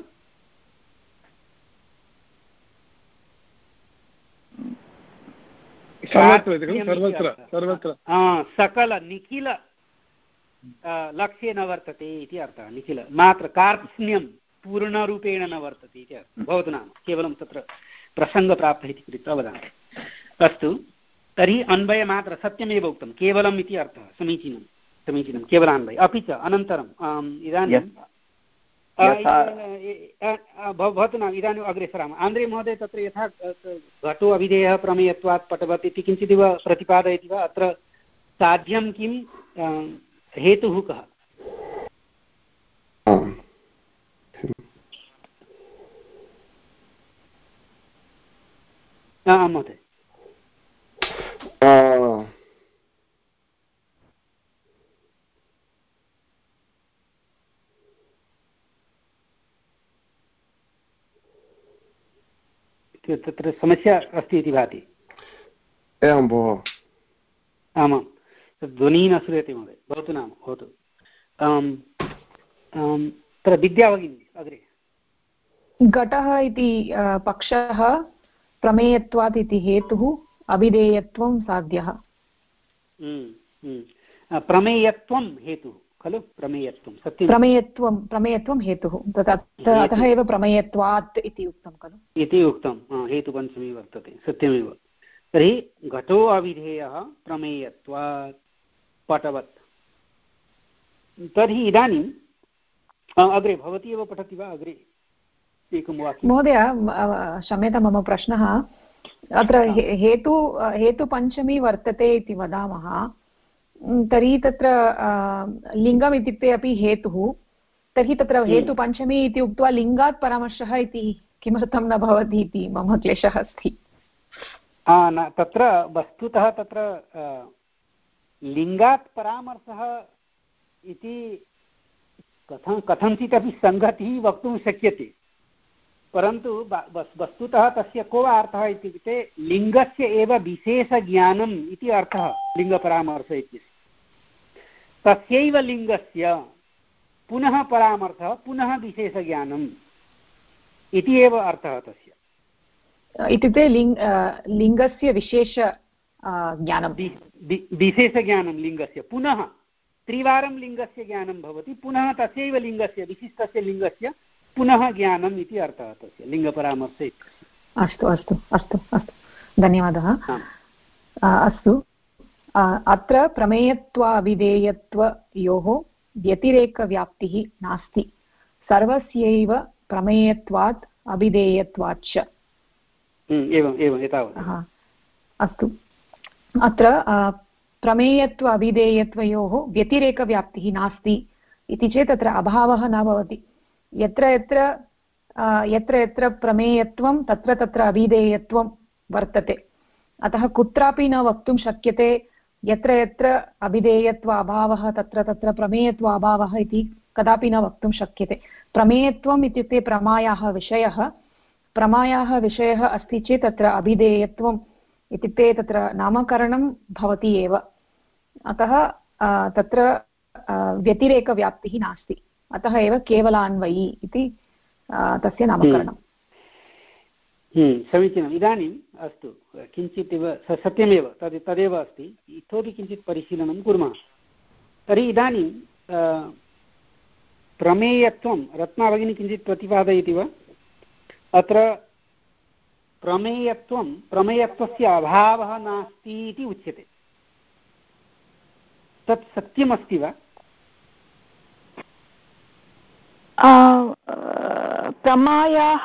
सकल निखिल लक्ष्ये न वर्तते इति अर्थः। निखिल मात्र कार्त्स्न्यं पूर्णरूपेण न वर्तते इति अर्थः। भवतु नाम केवलं तत्र प्रसङ्गप्राप्तः इति कृत्वा वदामि। अस्तु तर्हि अन्वयमात्र सत्यमेव उक्तं केवलम् इति अर्थः। समीचीनं समीचीनं केवलान्वय। अपि च अनन्तरम् इदानीं भवतु नाम इदानीम् अग्रे सरामः। आन्द्रे महोदय तत्र यथा घटो अभिधेयः प्रमेयत्वात् पटवत् इति किञ्चिदिव प्रतिपादयति वा? अत्र साध्यं किं हेतुः कः? महोदय तत्र समस्या अस्ति इति भाति। एवं भोः। आमां ध्वनिः न श्रूयते महोदय। भवतु नाम भवतु। तत्र विद्या भगिनी अग्रे। घटः इति पक्षः प्रमेयत्वात् इति हेतुः अभिधेयत्वं साध्यः। प्रमेयत्वं हेतुः खलु? प्रमेयत्वं सत्यं प्रमेयत्वं प्रमेयत्वं हेतुः अतः एव प्रमेयत्वात् इति उक्तं खलु? इति उक्तं हेतुपञ्चमी वर्तते सत्यमेव। तर्हि घटो अविधेयः प्रमेयत्वात् पटवत्। तर्हि इदानीम् अग्रे भवती एव पठति वा? अग्रे एकं वाक्यं। महोदय क्षम्यतां मम प्रश्नः अत्र हेतु हेतुपञ्चमी वर्तते इति वदामः तर्हि तत्र लिङ्गम् इत्युक्ते अपि हेतुः तर्हि तत्र हेतुपञ्चमी इति उक्त्वा लिङ्गात् परामर्शः इति किमर्थं न भवति इति मम क्लेशः अस्ति। न तत्र वस्तुतः तत्र लिङ्गात् परामर्शः इति कथं कथञ्चित् अपि सङ्गतिः वक्तुं शक्यते परन्तु वस्तुतः तस्य को अर्थः इत्युक्ते लिङ्गस्य एव विशेषज्ञानम् इति अर्थः लिङ्गपरामर्श इत्यस्य। तस्यैव लिङ्गस्य पुनः परामर्शः पुनः विशेषज्ञानम् इति एव अर्थः तस्य। इत्युक्ते लिङ्ग लिङ्गस्य विशेष ज्ञानं विशेषज्ञानं लिङ्गस्य पुनः त्रिवारं लिङ्गस्य ज्ञानं भवति पुनः तस्यैव लिङ्गस्य विशिष्टस्य लिङ्गस्य पुनः ज्ञानम् इति अर्थः तस्य लिङ्गपरामर्शे। अस्तु अस्तु अस्तु अस्तु धन्यवादः। अस्तु अत्र प्रमेयत्वाभिधेयत्वयोः व्यतिरेकव्याप्तिः नास्ति सर्वस्यैव प्रमेयत्वात् अभिधेयत्वाच्च। एवम् एवम् एतावत्। अस्तु अत्र प्रमेयत्व अभिधेयत्वयोः व्यतिरेकव्याप्तिः नास्ति इति चेत् अत्र अभावः न भवति। यत्र यत्र यत्र यत्र प्रमेयत्वं तत्र तत्र अभिधेयत्वं वर्तते अतः कुत्रापि न वक्तुं शक्यते यत्र यत्र अभिधेयत्व अभावः तत्र तत्र प्रमेयत्व अभावः इति कदापि न वक्तुं शक्यते। प्रमेयत्वम् इत्युक्ते प्रमायाः विषयः प्रमायाः विषयः अस्ति चेत् तत्र अभिधेयत्वम् इत्युक्ते तत्र नामकरणं भवति एव अतः तत्र व्यतिरेकव्याप्तिः नास्ति, अतः एव केवलान्वयी इति तस्य नामकरणम्। समीचीनम्। इदानीम् अस्तु, किञ्चित् इव सत्यमेव तद् तदेव अस्ति, इतोपि किञ्चित् परिशीलनं कुर्मः। तर्हि इदानीं प्रमेयत्वं रत्नाभगिनी किञ्चित् प्रतिपादयति वा? अत्र प्रमेयत्वं प्रमेयत्वस्य अभावः नास्ति इति उच्यते, तत् सत्यमस्ति वा? प्रमायाः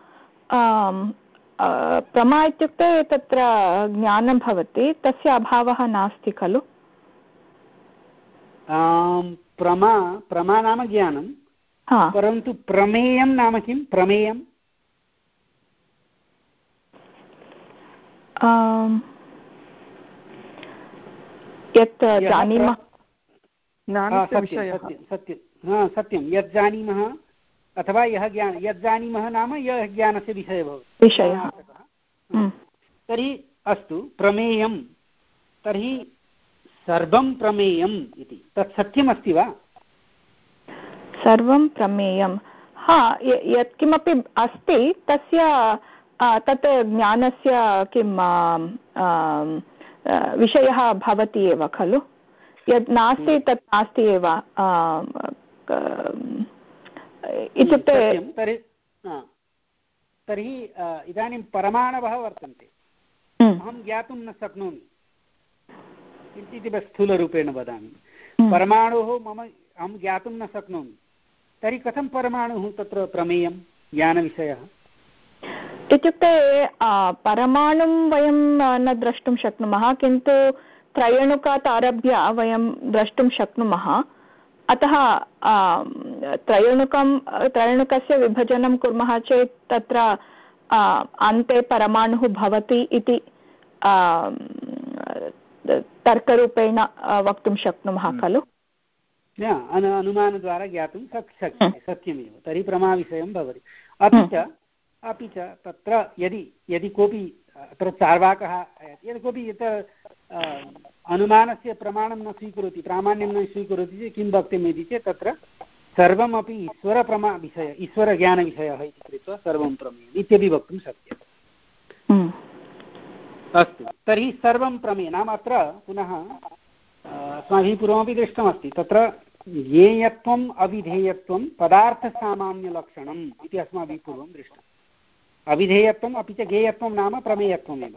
प्रमा इत्युक्ते तत्र ज्ञानं भवति, तस्य अभावः नास्ति खलु? प्रमा प्रमा नाम ज्ञानं, परन्तु प्रमेयं नाम किं? प्रमेयं यत् जानीमः, सत्यं सत्यं यत् जानीमः अथवा यः ज्ञान यत् जानीमः नाम यः ज्ञानस्य विषयः भवति विषयः। तर्हि अस्तु, प्रमेयं तर्हि सर्वं प्रमेयम् इति, तत् सत्यमस्ति वा? सर्वं प्रमेयं, हा, यत्किमपि अस्ति तस्य तत् ज्ञानस्य किं विषयः भवति एव खलु, यत् नास्ति तत् नास्ति एव इत्युक्ते। तर्हि तर्हि इदानीं परमाणवः वर्तन्ते, अहं ज्ञातुं न शक्नोमि, किञ्चिदिव स्थूलरूपेण वदामि, परमाणुः मम अहं ज्ञातुं न शक्नोमि, तर्हि कथं परमाणुः तत्र प्रमेयं ज्ञानविषयः? इत्युक्ते परमाणुं वयं न द्रष्टुं शक्नुमः, किन्तु त्रयणुकात् आरभ्य वयं द्रष्टुं शक्नुमः। अतः त्रयणुकं त्रयणुकस्य विभजनं कुर्मः चेत् तत्र अन्ते परमाणुः भवति इति तर्करूपेण वक्तुं शक्नुमः खलु? अनुमानद्वारा ज्ञातुं शक्यते, सत्यमेव। तर्हि प्रमाविषयं भवति। अपि च अपि च तत्र यदि यदि कोऽपि अत्र चार्वाकः यदि कोऽपि यत् अनुमानस्य प्रमाणं न स्वीकरोति, प्रामाण्यं न स्वीकरोति चेत् किं वक्तव्यम् इति चेत् तत्र सर्वमपि ईश्वरप्रमा विषयः, ईश्वरज्ञानविषयः इति कृत्वा सर्वं प्रमेयम् इत्यपि वक्तुं शक्यते। अस्तु, तर्हि सर्वं प्रमेय नाम अत्र पुनः अस्माभिः पूर्वमपि दृष्टमस्ति, तत्र ज्ञेयत्वम् अविधेयत्वं पदार्थसामान्यलक्षणम् इति अस्माभिः पूर्वं दृष्टम्। अविधेयत्वम् अपि च ज्ञेयत्वं नाम प्रमेयत्वमेव।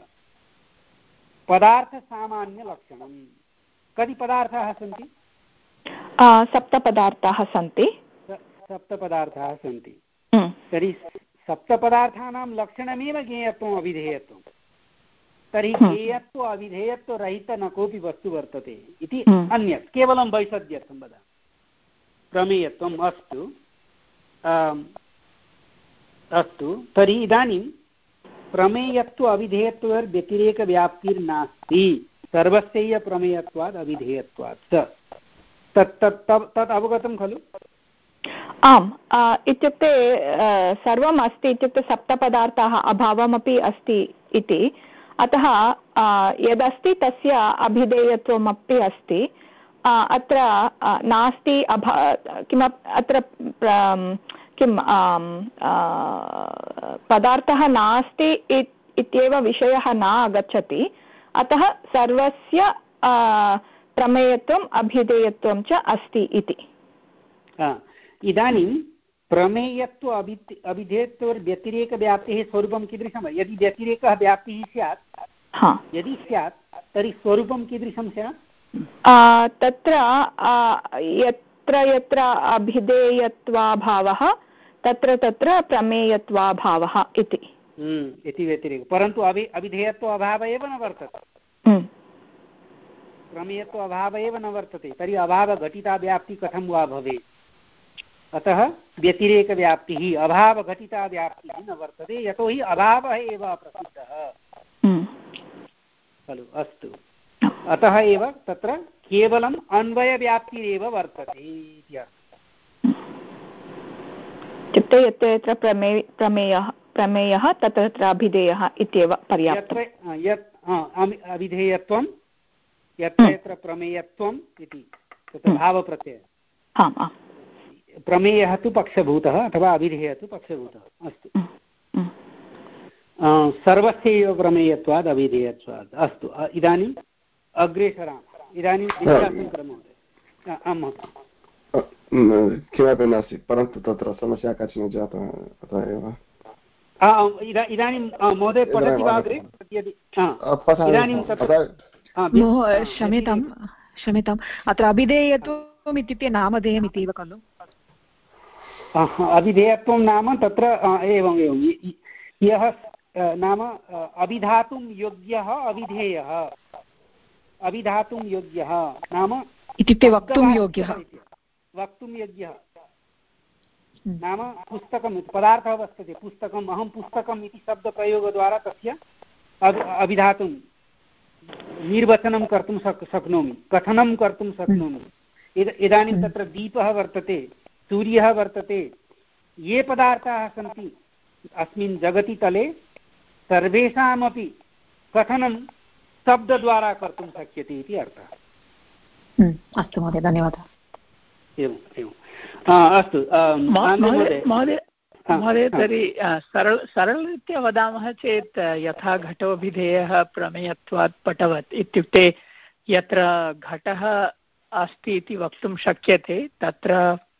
पदार्थसामान्यलक्षणं, कति पदार्थाः सन्ति? सप्तपदार्थाः सन्ति। सप्तपदार्थाः सन्ति। तर्हि सप्तपदार्थानां लक्षणमेव ज्ञेयत्वम् अविधेयत्वं। तर्हि ज्ञेयत्व अविधेयत्वरहित न कोऽपि वस्तु वर्तते इति अन्यत्, केवलं वैषद्यर्थं वदामि। प्रमेयत्वम् अस्तु अस्तु तर्हि इदानीं प्रमेयत्व अविधेयत्वव्यतिरेकव्याप्तिर्नास्ति, सर्वस्यैव प्रमेयत्वात् अविधेयत्वात्, तत् तत् तत् अवगतं खलु? आम्, इत्युक्ते सर्वम् अस्ति इत्युक्ते सप्तपदार्थाः अभावमपि अस्ति इति, अतः यदस्ति तस्य अभिधेयत्वमपि अस्ति। अत्र नास्ति अभा किमपि अत्र किं पदार्थः नास्ति इत्येव विषयः न आगच्छति, अतः सर्वस्य प्रमेयत्वम् अभिधेयत्वं च अस्ति इति। इदानीं प्रमेयत्व अभि अभिधेयत्वव्यतिरेकव्याप्तेः स्वरूपं कीदृशं? यदि व्यतिरेकः व्याप्तिः स्यात्, यदि स्यात् तर्हि स्वरूपं कीदृशं स्यात्? तत्र यत्र यत्र अभिधेयत्वाभावः तत्र तत्र प्रमेयत्वाभावः इति इति व्यतिरेकः, परन्तु अभि अभिधेयत्व अभावः एव न वर्तते, प्रमेयत्व अभावः एव न वर्तते। तर्हि अभावघटिता व्याप्तिः कथं वा भवेत्? अतः व्यतिरेकव्याप्तिः अभावघटिता व्याप्तिः न वर्तते, यतोहि अभावः एव प्रसिद्धः खलु। अस्तु, अतः एव तत्र केवलम् अन्वयव्याप्तिरेव वर्तते इत्यर्थः। इत्युक्ते यत्र यत्र प्रमेय प्रमेयः प्रमेयः तत्र तत्र अभिधेयः इत्येव पर्याप्तम्। यत् अभिधेयत्वं यत्र यत्र प्रमेयत्वम् इति तत्र भावप्रत्ययः। आम् आम्। प्रमेयः तु पक्षभूतः अथवा अभिधेयः तु पक्षभूतः। अस्तु, सर्वस्य एव प्रमेयत्वात् अभिधेयत्वात्। अस्तु, इदानीम् अग्रे सरामः। इदानीं विद्याशङ्कर महोदय। आं महोदय। किमपि नास्ति, परन्तु तत्र समस्या काचन जाता अतः एव। इदानीं महोदय पठति वा अग्रे? इदानीं क्षम्यतां क्षम्यताम् अत्र अभिधेयत्वम् इत्युक्ते नामधेयम् इत्येव खलु? अभिधेयत्वं नाम तत्र एवम् एवं यः नाम अभिधातुं योग्यः अभिधेयः, अभिधातुं योग्यः नाम इत्युक्ते वक्तुं योग्यः, वक्तुं योग्यः नाम पुस्तकं पदार्थः वर्तते। पुस्तकम्, अहं पुस्तकम् इति शब्दप्रयोगद्वारा तस्य अभिधातुं निर्वचनं कर्तुं शक् शक्नोमि कथनं कर्तुं शक्नोमि। इद इदानीं तत्र दीपः वर्तते, सूर्यः वर्तते, ये पदार्थाः सन्ति अस्मिन् जगति तले सर्वेषामपि कथनं शब्दद्वारा कर्तुं शक्यते इति अर्थः। अस्तु महोदय, धन्यवादः। एवम् एवम् अस्तु महोदय महोदय तर्हि सरल सरलरीत्या वदामः चेत् यथा घटोभिधेयः प्रमेयत्वात् पटवत् इत्युक्ते यत्र घटः अस्ति इति वक्तुं शक्यते तत्र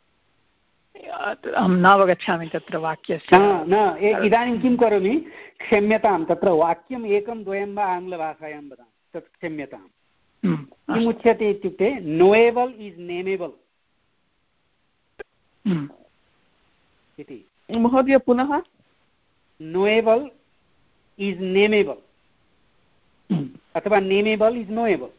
अहं नावगच्छामि तत्र वाक्यस्य न। इदानीं किं करोमि, क्षम्यतां, तत्र वाक्यम् एकं द्वयं वा आङ्ग्लभाषायां वदामि, तत् क्षम्यतां। किमुच्यते इत्युक्ते नोएबल् इस् नेमेबल् इति। महोदय पुनः? नोएबल् इस् नेमेबल् अथवा नेमेबल् इस् नोएबल्।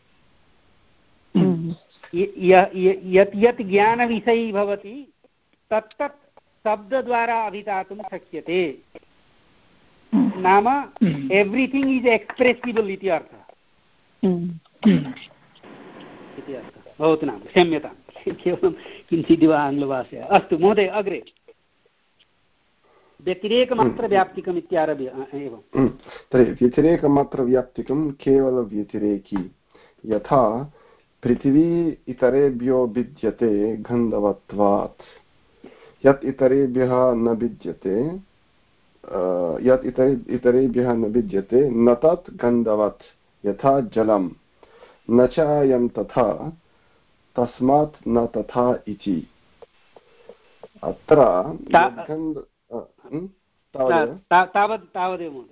यत् यत् ज्ञानविषयी भवति तत्तत् शब्दद्वारा अभिधातुं शक्यते। नाम एव्रिथिङ्ग् इस् एक्स्प्रेसिबल् इति अर्थः इति अर्थः। भवतु नाम क्षम्यतां, केवलं किञ्चिदिव आङ्ग्लभाषया। अस्तु महोदय, अग्रे व्यतिरेकमात्रव्याप्तिकम् इत्यारभ्य एवं। तर्हि व्यतिरेकमात्रव्याप्तिकं केवलव्यतिरेकी। यथा पृथिवी इतरेभ्यो भिद्यते गन्धवत्वात्। यत् इतरेभ्यः न भिद्यते, यत् इतरे इतरेभ्यः न भिद्यते न तत् गन्धवत् यथा जलं, न च अयं तथा तस्मात् न तथा इति। अत्र तावत् तावदेव महोदय।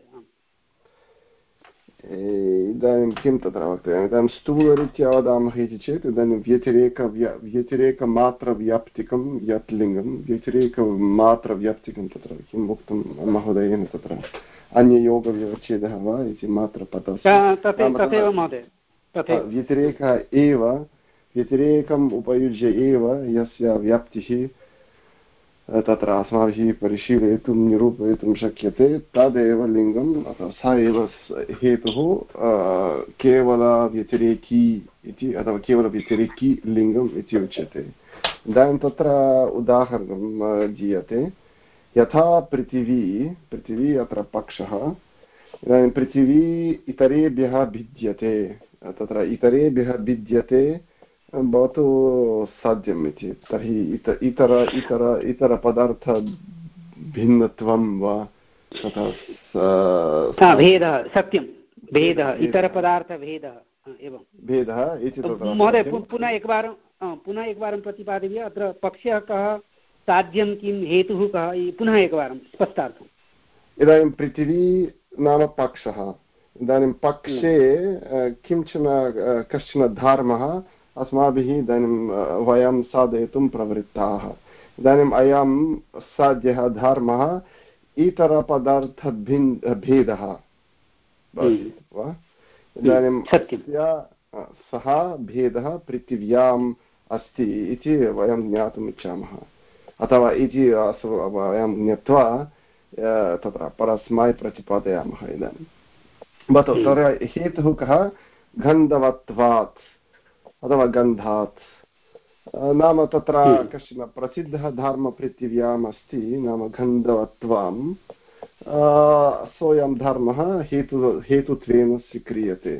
इदानीं किं तत्र वक्तव्यम्? इदानीं स्थूलरीत्या वदामः इति चेत् इदानीं व्यतिरेक व्यतिरेकमात्रव्याप्तिकं यत् लिङ्गं व्यतिरेकमात्रव्याप्तिकं तत्र किम् उक्तं महोदयेन तत्र अन्ययोगव्यवच्छेदः वा इति मात्रपदस्य व्यतिरेकः एव, व्यतिरेकम् उपयुज्य एव यस्य व्याप्तिः तत्र अस्माभिः परिशीलयितुं निरूपयितुं शक्यते तदेव लिङ्गम् अथवा स एव हेतुः केवलव्यतिरेकी इति अथवा केवलव्यतिरेकी लिङ्गम् इति उच्यते। इदानीं तत्र उदाहरणं दीयते। यथा पृथिवी, पृथिवी अत्र पक्षः, इदानीं पृथिवी इतरेभ्यः भिद्यते, तत्र इतरेभ्यः भिद्यते भवतु साध्यम् इति। तर्हि इत इतर इतर इतरपदार्थभिन्नत्वं वा तथा भेदः, सत्यं भेदः, इतरपदार्थभेदः एवं भेदः इति। महोदय पुनः एकवारं पुनः एकवारं प्रतिपादनीय। अत्र पक्षः कः, साध्यं किं, हेतुः कः, पुनः एकवारं स्पष्टार्थम्। इदानीं पृथिवी नाम पक्षः। इदानीं पक्षे किञ्चन कश्चन धर्मः अस्माभिः इदानीं वयं साधयितुं प्रवृत्ताः। इदानीम् अयं साध्यः धर्मः इतरपदार्थभिन् भेदः वा? इदानीं सः भेदः पृथिव्याम् अस्ति इति वयं ज्ञातुम् इच्छामः, अथवा इति वयं ज्ञात्वा तत्र परस्मै प्रतिपादयामः। इदानीं भवतु तत्र हेतुः कः? गन्धवत्वात् अथवा गन्धात्। नाम तत्र कश्चन प्रसिद्धः धर्म पृथिव्याम् अस्ति, नाम गन्धवत्वं। सोऽयं धर्मः हेतु हेतुत्वेन स्वीक्रियते।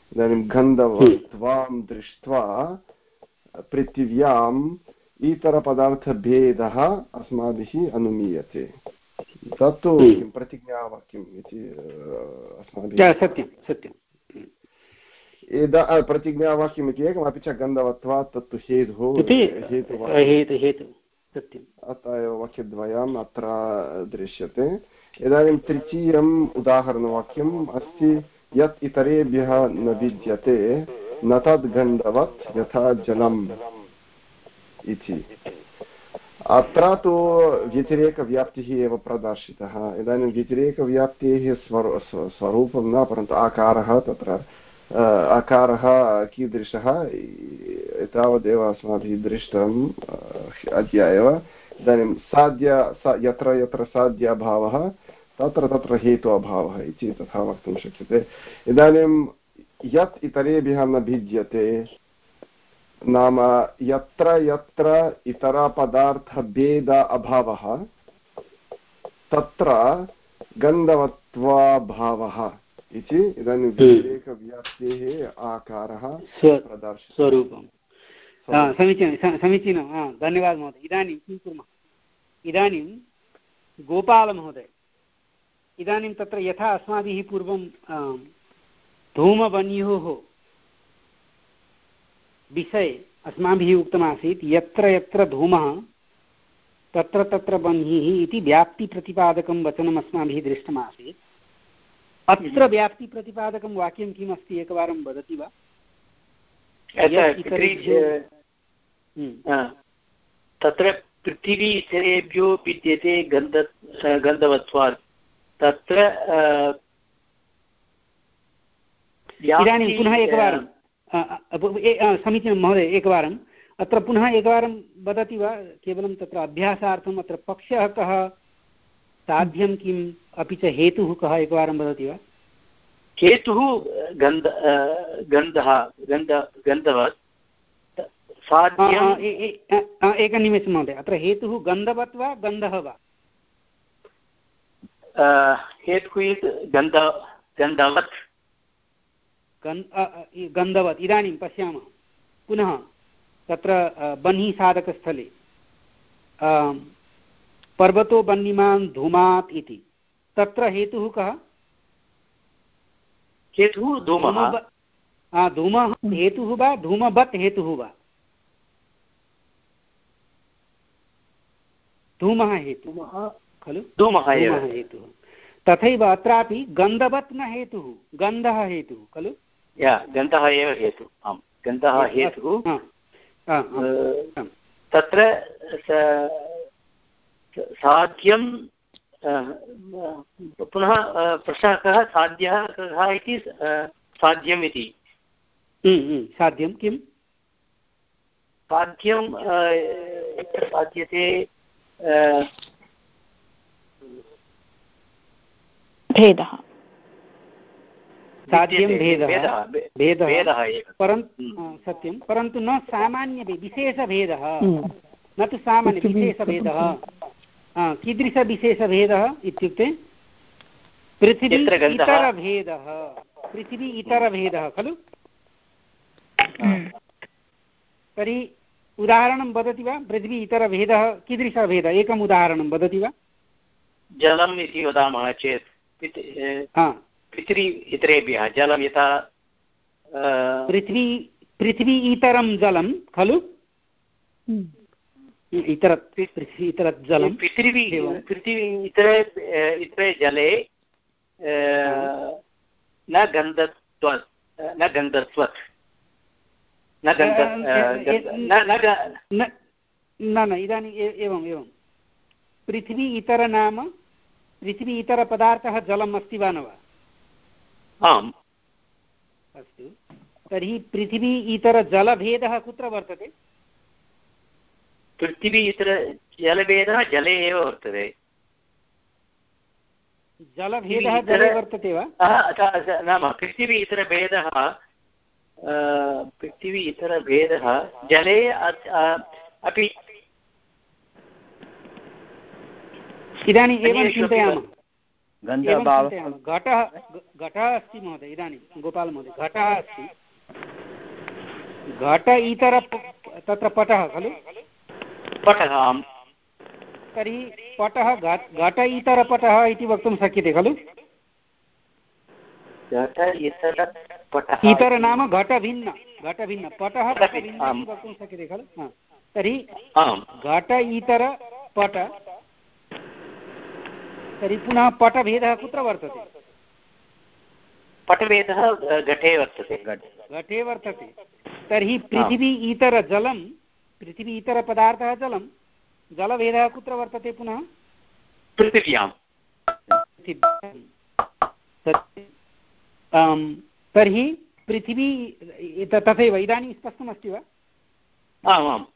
इदानीं गन्धवत्वां दृष्ट्वा पृथिव्याम् इतरपदार्थभेदः अस्माभिः अनुमीयते। तत्तु किं प्रतिज्ञावाक्यम् इति अस्माभिः सत्यं सत्यं यदा प्रतिज्ञावाक्यम् इति एकम्, अपि च गन्धवत्वात् तत्तु हेतुः हेतुः सत्यम्, अतः एव वाक्यद्वयम् अत्र दृश्यते। इदानीं तृतीयम् उदाहरणवाक्यम् अस्ति यत् इतरेभ्यः न भिद्यते न तद् गन्धवत् यथा जलम् इति। अत्र तु व्यतिरेकव्याप्तिः एव प्रदर्शितः। इदानीं व्यतिरेकव्याप्तेः स्वर स्वरूपं न, परन्तु आकारः तत्र आकारः कीदृशः एतावदेव अस्माभिः दृष्टम् अद्य एव। इदानीं साध्य यत्र यत्र साध्याभावः तत्र तत्र हेतु अभावः इति तथा वक्तुं शक्यते। इदानीं यत् इतरेभ्यः न भिद्यते नाम यत्र यत्र इतरपदार्थभेद अभावः तत्र गन्धवत्वाभावः इति। इदानीं व्यतिरेकव्याप्तेः आकारः प्रदर्शितः स्वरूपं। समीचीनं समीचीनं धन्यवादः महोदय। इदानीं किं कुर्मः, इदानीं गोपालमहोदय, इदानीं तत्र यथा अस्माभिः पूर्वं धूमवन्योः विषये अस्माभिः उक्तमासीत् यत्र यत्र धूमः तत्र तत्र बह्निः इति व्याप्तिप्रतिपादकं वचनम् अस्माभिः दृष्टमासीत्। अत्र व्याप्तिप्रतिपादकं वाक्यं किम् अस्ति एकवारं वदति वा? तत्र पृथिवी इतरेभ्यो विद्यते गन्ध गन्धवत्वात् तत्र इदानीं पुनः एकवारं समीचीनं महोदय, एकवारम् अत्र पुनः एकवारं वदति वा? केवलं तत्र अभ्यासार्थम् अत्र पक्षः कः, साध्यं किम्, अपि च हेतुः कः, एकवारं वदति वा? हेतुः गन्ध गन्धः गन्ध गन्धवत् साध्यम्। एकनिमेषं महोदय, अत्र हेतुः गन्धवत् वा गन्धः वा? हेतुः गन्ध गन्धवत् गन्धवत्। इदानीं पश्यामः पुनः तत्र बह्निसाधकस्थले पर्वतो बह्निमान् धूमात् इति, तत्र हेतुः कः? हेतुः धूमः। धूमः हेतुः वा धूमवत् हेतुः वा? धूमः हेतुः खलु, धूमः हेतुः। तथैव अत्रापि गन्धवत् न हेतुः, गन्धः हेतुः खलु। या गन्धः एव हेतुः। आम्, गन्धः हेतुः। तत्र साध्यं पुनः प्रश्नः कः, साध्यः कः इति? साध्यम् इति। साध्यं किं? साध्यं साध्यते भेदः। साध्यं भेदः भेदः परन्तु सत्यं, परन्तु न सामान्य विशेषभेदः, न तु सामान्य विशेषभेदः। कीदृशविशेषभेदः इत्युक्ते पृथिवी इतरभेदः, पृथिवी इतरभेदः खलु। तर्हि उदाहरणं वदति वा? पृथिवी इतरभेदः कीदृशः भेदः, एकम् उदाहरणं वदति वा? जलम् इति वदामः चेत् पृथिवी इतरेभ्यः जलं यथा पृथ्वी पृथ्वी इतरं जलं खलु, इतर पृथ्वी इतर जलं पृथिवी पृथिवी इतरे इतरे जले न गन्धत्वत् न गन्धत्वत् न गन्ध न न इदानीम् एवम् एवं पृथ्वी इतर नाम पृथ्वी इतरपदार्थः जलम् अस्ति वा न वा? आम्। अस्तु, तर्हि पृथ्वी इतरजलभेदः कुत्र वर्तते? पृथ्वी इतर जलभेदः जले एव वर्तते। जलभेदः जले वर्तते वा? नाम पृथ्वी इतरभेदः पृथ्वी इतरभेदः जले अपि। इदानीम् एवं चिन्तयामः गन्धभावः घटः घटः अस्ति महोदय, इदानीं गोपाल महोदय घटः अस्ति, घट इतर तत्र पटः खलु, पटः आम्, तर्हि पटः घट इतरपटः इति वक्तुं शक्यते खलु। इतर नाम घटभिन्न, घटभिन्न पटः घटभिन्न इति वक्तुं शक्यते खलु। तर्हि घट इतर पट, तर्हि पुनः पटभेदः कुत्र वर्तते? पटभेदः घटे वर्तते, घटे वर्तते। तर्हि पृथिवी इतर जलं, पृथिवी इतर पदार्थः जलं, जलभेदः कुत्र वर्तते पुनः? पृथिव्यां। तर्हि पृथिवी तथैव इदानीं स्पष्टमस्ति वा? आम् आम्,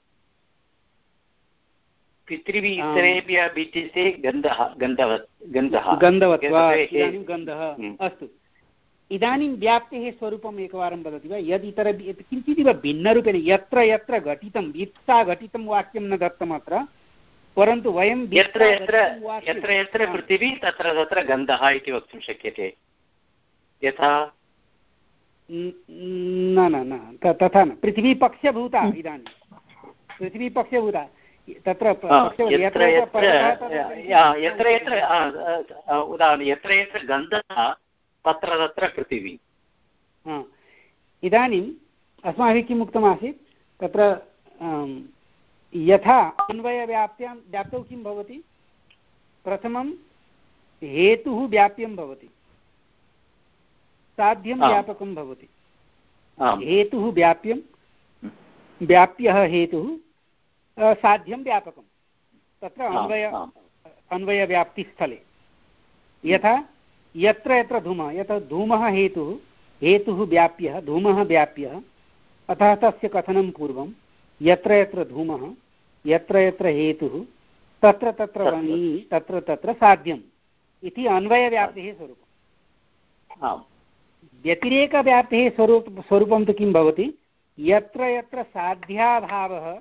पृथिवी इतरेभ्यः भिद्यते गन्धः, गन्धवत् गन्धः गन्धवत्वात् इदानीं गन्धः। अस्तु, इदानीं व्याप्तेः स्वरूपम् एकवारं वदति वा? यद् इतर किञ्चिदिव भिन्नरूपेण, यत्र यत्र घटितं वित्सा घटितं वाक्यं न दत्तम् अत्र, परन्तु वयं यत्र यत्र यत्र यत्र पृथिवी तत्र तत्र गन्धः इति वक्तुं शक्यते। यथा न न न तथा न, पृथिवी पक्षभूता, इदानीं पृथिवी पक्षभूता तत्र यत्र यत्र यत्र यत्र उदाहरणं यत्र यत्र गन्धः तत्र तत्र पृथिवी। इदानीम् अस्माभिः किम् उक्तमासीत्, तत्र यथा अन्वयव्याप्त्यां व्याप्तौ किं भवति? प्रथमं हेतुः व्याप्यं भवति, साध्यं व्यापकं भवति। हेतुः व्याप्यं, व्याप्यः हेतुः, साध्यं व्यापकं, तत्र अन्वय अन्वयव्याप्तिस्थले। यथा यत्र यत्र धूमः, यथा धूमः हेतुः, हेतुः व्याप्यः, धूमः व्याप्यः, अतः तस्य कथनं पूर्वं यत्र यत्र धूमः, यत्र यत्र हेतुः, तत्र तत्र वनी, तत्र तत्र साध्यम् इति अन्वयव्याप्तेः स्वरूपम्। व्यतिरेकव्याप्तेः स्वरूप स्वरूपं तु किं भवति? यत्र यत्र साध्याभावः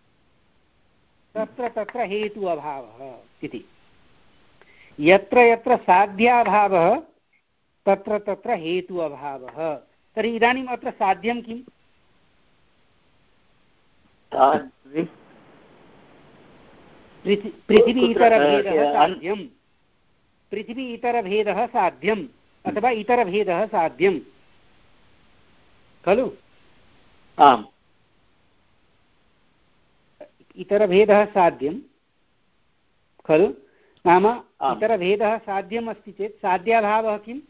तत्र तत्र हेतु अभावः इति। यत्र यत्र साध्याभावः तत्र तत्र हेतु अभावः। तर्हि इदानीम् अत्र साध्यं किम्? पृथिवी इतरभेदः साध्यं, पृथिवी इतरभेदः साध्यम् अथवा इतरभेदः साध्यं खलु? आम्, इतरभेदः साध्यं खलु? नाम इतरभेदः साध्यम् अस्ति चेत् साध्याभावः किम्?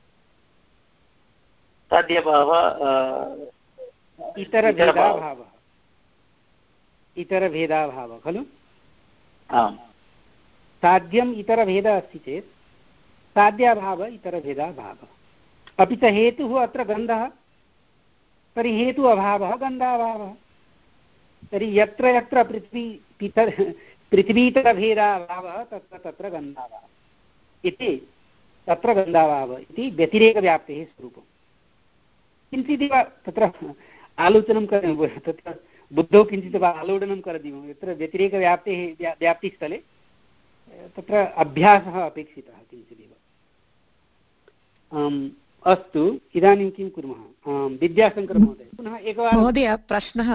साध्यभावः इतरभेदाभावः, इतरभेदाभावः खलु? आम्, साध्यम् इतरभेदः अस्ति चेत् साध्याभावः इतरभेदाभावः। अपि च हेतुः अत्र गन्धः, तर्हि हेतु अभावः गन्धाभावः। तर्हि यत्र यत्र पृथ्वी पितर पृथ्वीतरभेदाभावः तत्र तत्र गन्धाभावः इति, तत्र गन्धाभावः इति व्यतिरेकव्याप्तेः स्वरूपम्। किञ्चिदिव तत्र आलोचनं करणीयं, तत्र बुद्धौ किञ्चित् आलोडनं करणीयं। यत्र व्यतिरेकव्याप्तेः व्याप्तिस्थले तत्र अभ्यासः अपेक्षितः किञ्चिदिव। अस्तु, इदानीं किं कुर्मः? विद्याशङ्कर महोदय पुनः एकवारं। महोदय प्रश्नः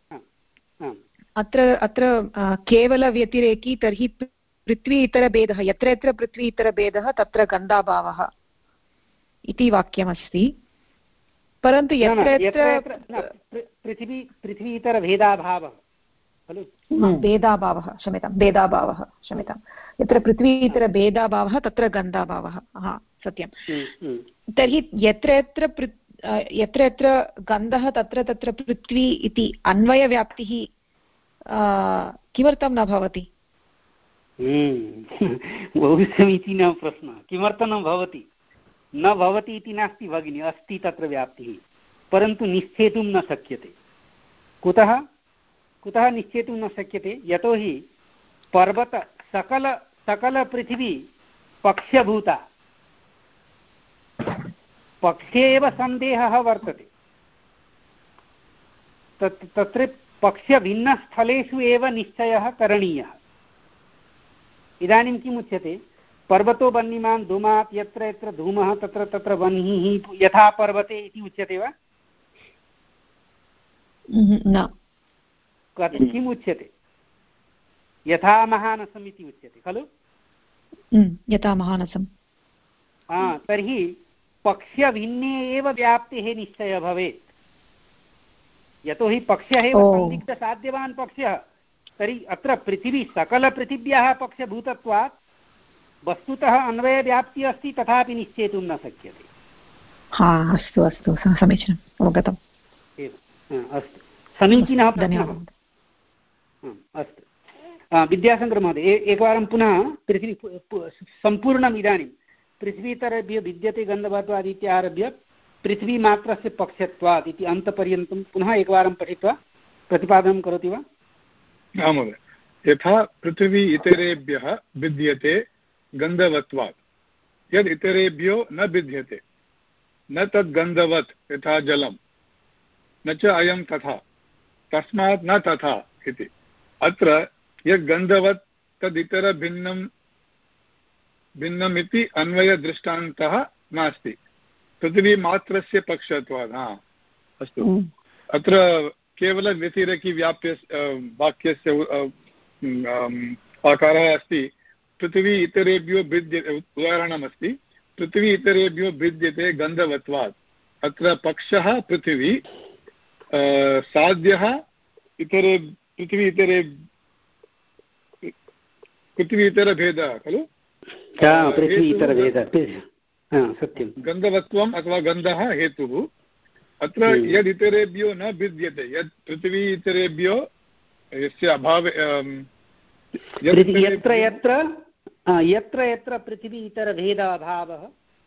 अत्र अत्र केवलव्यतिरेकी, तर्हि पृथ्वी इतरभेदः, यत्र यत्र पृथ्वी इतरभेदः तत्र गन्धाभावः इति वाक्यमस्ति, परन्तु यत्र यत्र पृथिवी पृथ्वी इतरभेदाभावः खलु? भेदाभावः, क्षम्यतां, भेदाभावः, क्षम्यतां, यत्र पृथ्वी इतरभेदाभावः तत्र गन्धाभावः। हा, सत्यं। तर्हि यत्र यत्र यत्र यत्र गन्धः तत्र तत्र पृथ्वी इति अन्वयव्याप्तिः किमर्थं न भवति? बहु समीचीनः प्रश्नः। किमर्थं न भवति? न भवति इति नास्ति भगिनी, अस्ति तत्र व्याप्तिः, परन्तु निश्चेतुं न शक्यते। कुतः कुतः निश्चेतुं न शक्यते? यतोहि पर्वत सकल सकलपृथिवी पक्षभूता, पक्षे एव सन्देहः वर्तते। तत् तत्र पक्षभिन्नस्थलेषु एव निश्चयः करणीयः। इदानीं किम् उच्यते? पर्वतो वह्निमान् धूमात् यत्र यत्र धूमः तत्र तत्र वह्निः यथा पर्वते इति उच्यते वा? न। किम् उच्यते? यथा महानसम् इति उच्यते खलु? यथा महानसम्। तर्हि पक्ष्यभिन्ने एव व्याप्तेः निश्चयः भवेत्। यतोहि पक्ष्यः एव सन्दिग्धसाध्यवान् पक्ष्यः। तर्हि अत्र पृथिवी सकलपृथिव्याः पक्षभूतत्वात् वस्तुतः अन्वयव्याप्तिः अस्ति, तथापि निश्चेतुं न शक्यते। हा अस्तु अस्तु समीचीनम् अवगतम्। एवम् अस्तु समीचीनः प्रश्नः। अस्तु विद्याशङ्कर महोदय एकवारं पुनः पृथिवी सम्पूर्णम् इदानीं पृथ्वीतरेभ्यो विद्यते गन्धवत्वात् इत्यारभ्य पृथ्वीमात्रस्य पक्ष्यत्वात् इति अन्तपर्यन्तं पुनः एकवारं पठित्वा प्रतिपादनं करोति वा? आं महोदय। यथा पृथिवी इतरेभ्यः भिद्यते गन्धवत्वात्, यद् इतरेभ्यो न भिद्यते न तद् गन्धवत् यथा जलं, न च अयं तथा, तस्मात् न तथा इति। अत्र यद् गन्धवत् तदितरभिन्नं भिन्नम् इति अन्वयदृष्टान्तः नास्ति, पृथिवीमात्रस्य पक्षत्वात्। हा अस्तु। अत्र केवलव्यतिरेकी व्याप्य वाक्यस्य आकारः अस्ति। पृथिवी इतरेभ्यो भिद्यते, उदाहरणमस्ति पृथिवी इतरेभ्यो भिद्यते गन्धवत्वात्। अत्र पक्षः पृथिवी, साध्यः इतरे पृथिवी इतरे पृथिवी इतरभेदः खलु? सत्यं गन्धवत्वम् अथवा गन्धः हेतुः। अत्र यद् इतरेभ्यो न भिद्यते, यद् पृथिवी इतरेभ्यो यस्य अभावे यत्र यत्र यत्र यत्र पृथिवी इतरभेद अभावः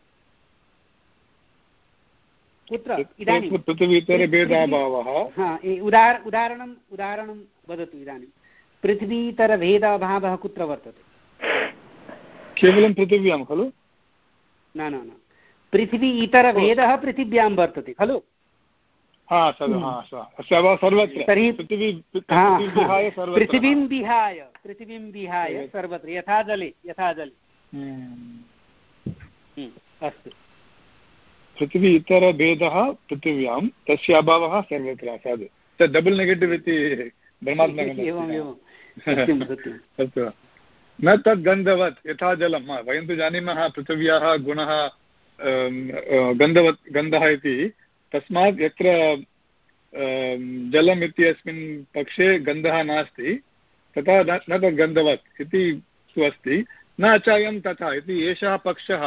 कुत्र इदानीं पृथिवी इतरभेदाभावः। उदाहरणम् उदाहरणम् उदाहरणं वदतु। इदानीं पृथिवी इतरभेद अभावः कुत्र वर्तते? केवलं पृथिव्यां खलु? न न न पृथिवी इतरभेदः पृथिव्यां वर्तते खलु? तर्हि पृथिवीं विहाय पृथिवीं विहाय सर्वत्र यथा जले यथा जले। अस्तु। पृथिवी इतरभेदः पृथिव्यां, तस्य अभावः सर्वत्र। साधु तद् डबल् नेगेटिव् इति ब्रह्मात्मकम्। अस्तु। न तद् गन्धवत् यथा जलं। वयं तु जानीमः पृथिव्याः गुणः गन्धवत् गन्धः इति। तस्मात् यत्र जलम् इत्यस्मिन् पक्षे गन्धः नास्ति तथा न तद् गन्धवत् इति तु अस्ति। न चायं तथा इति एषः पक्षः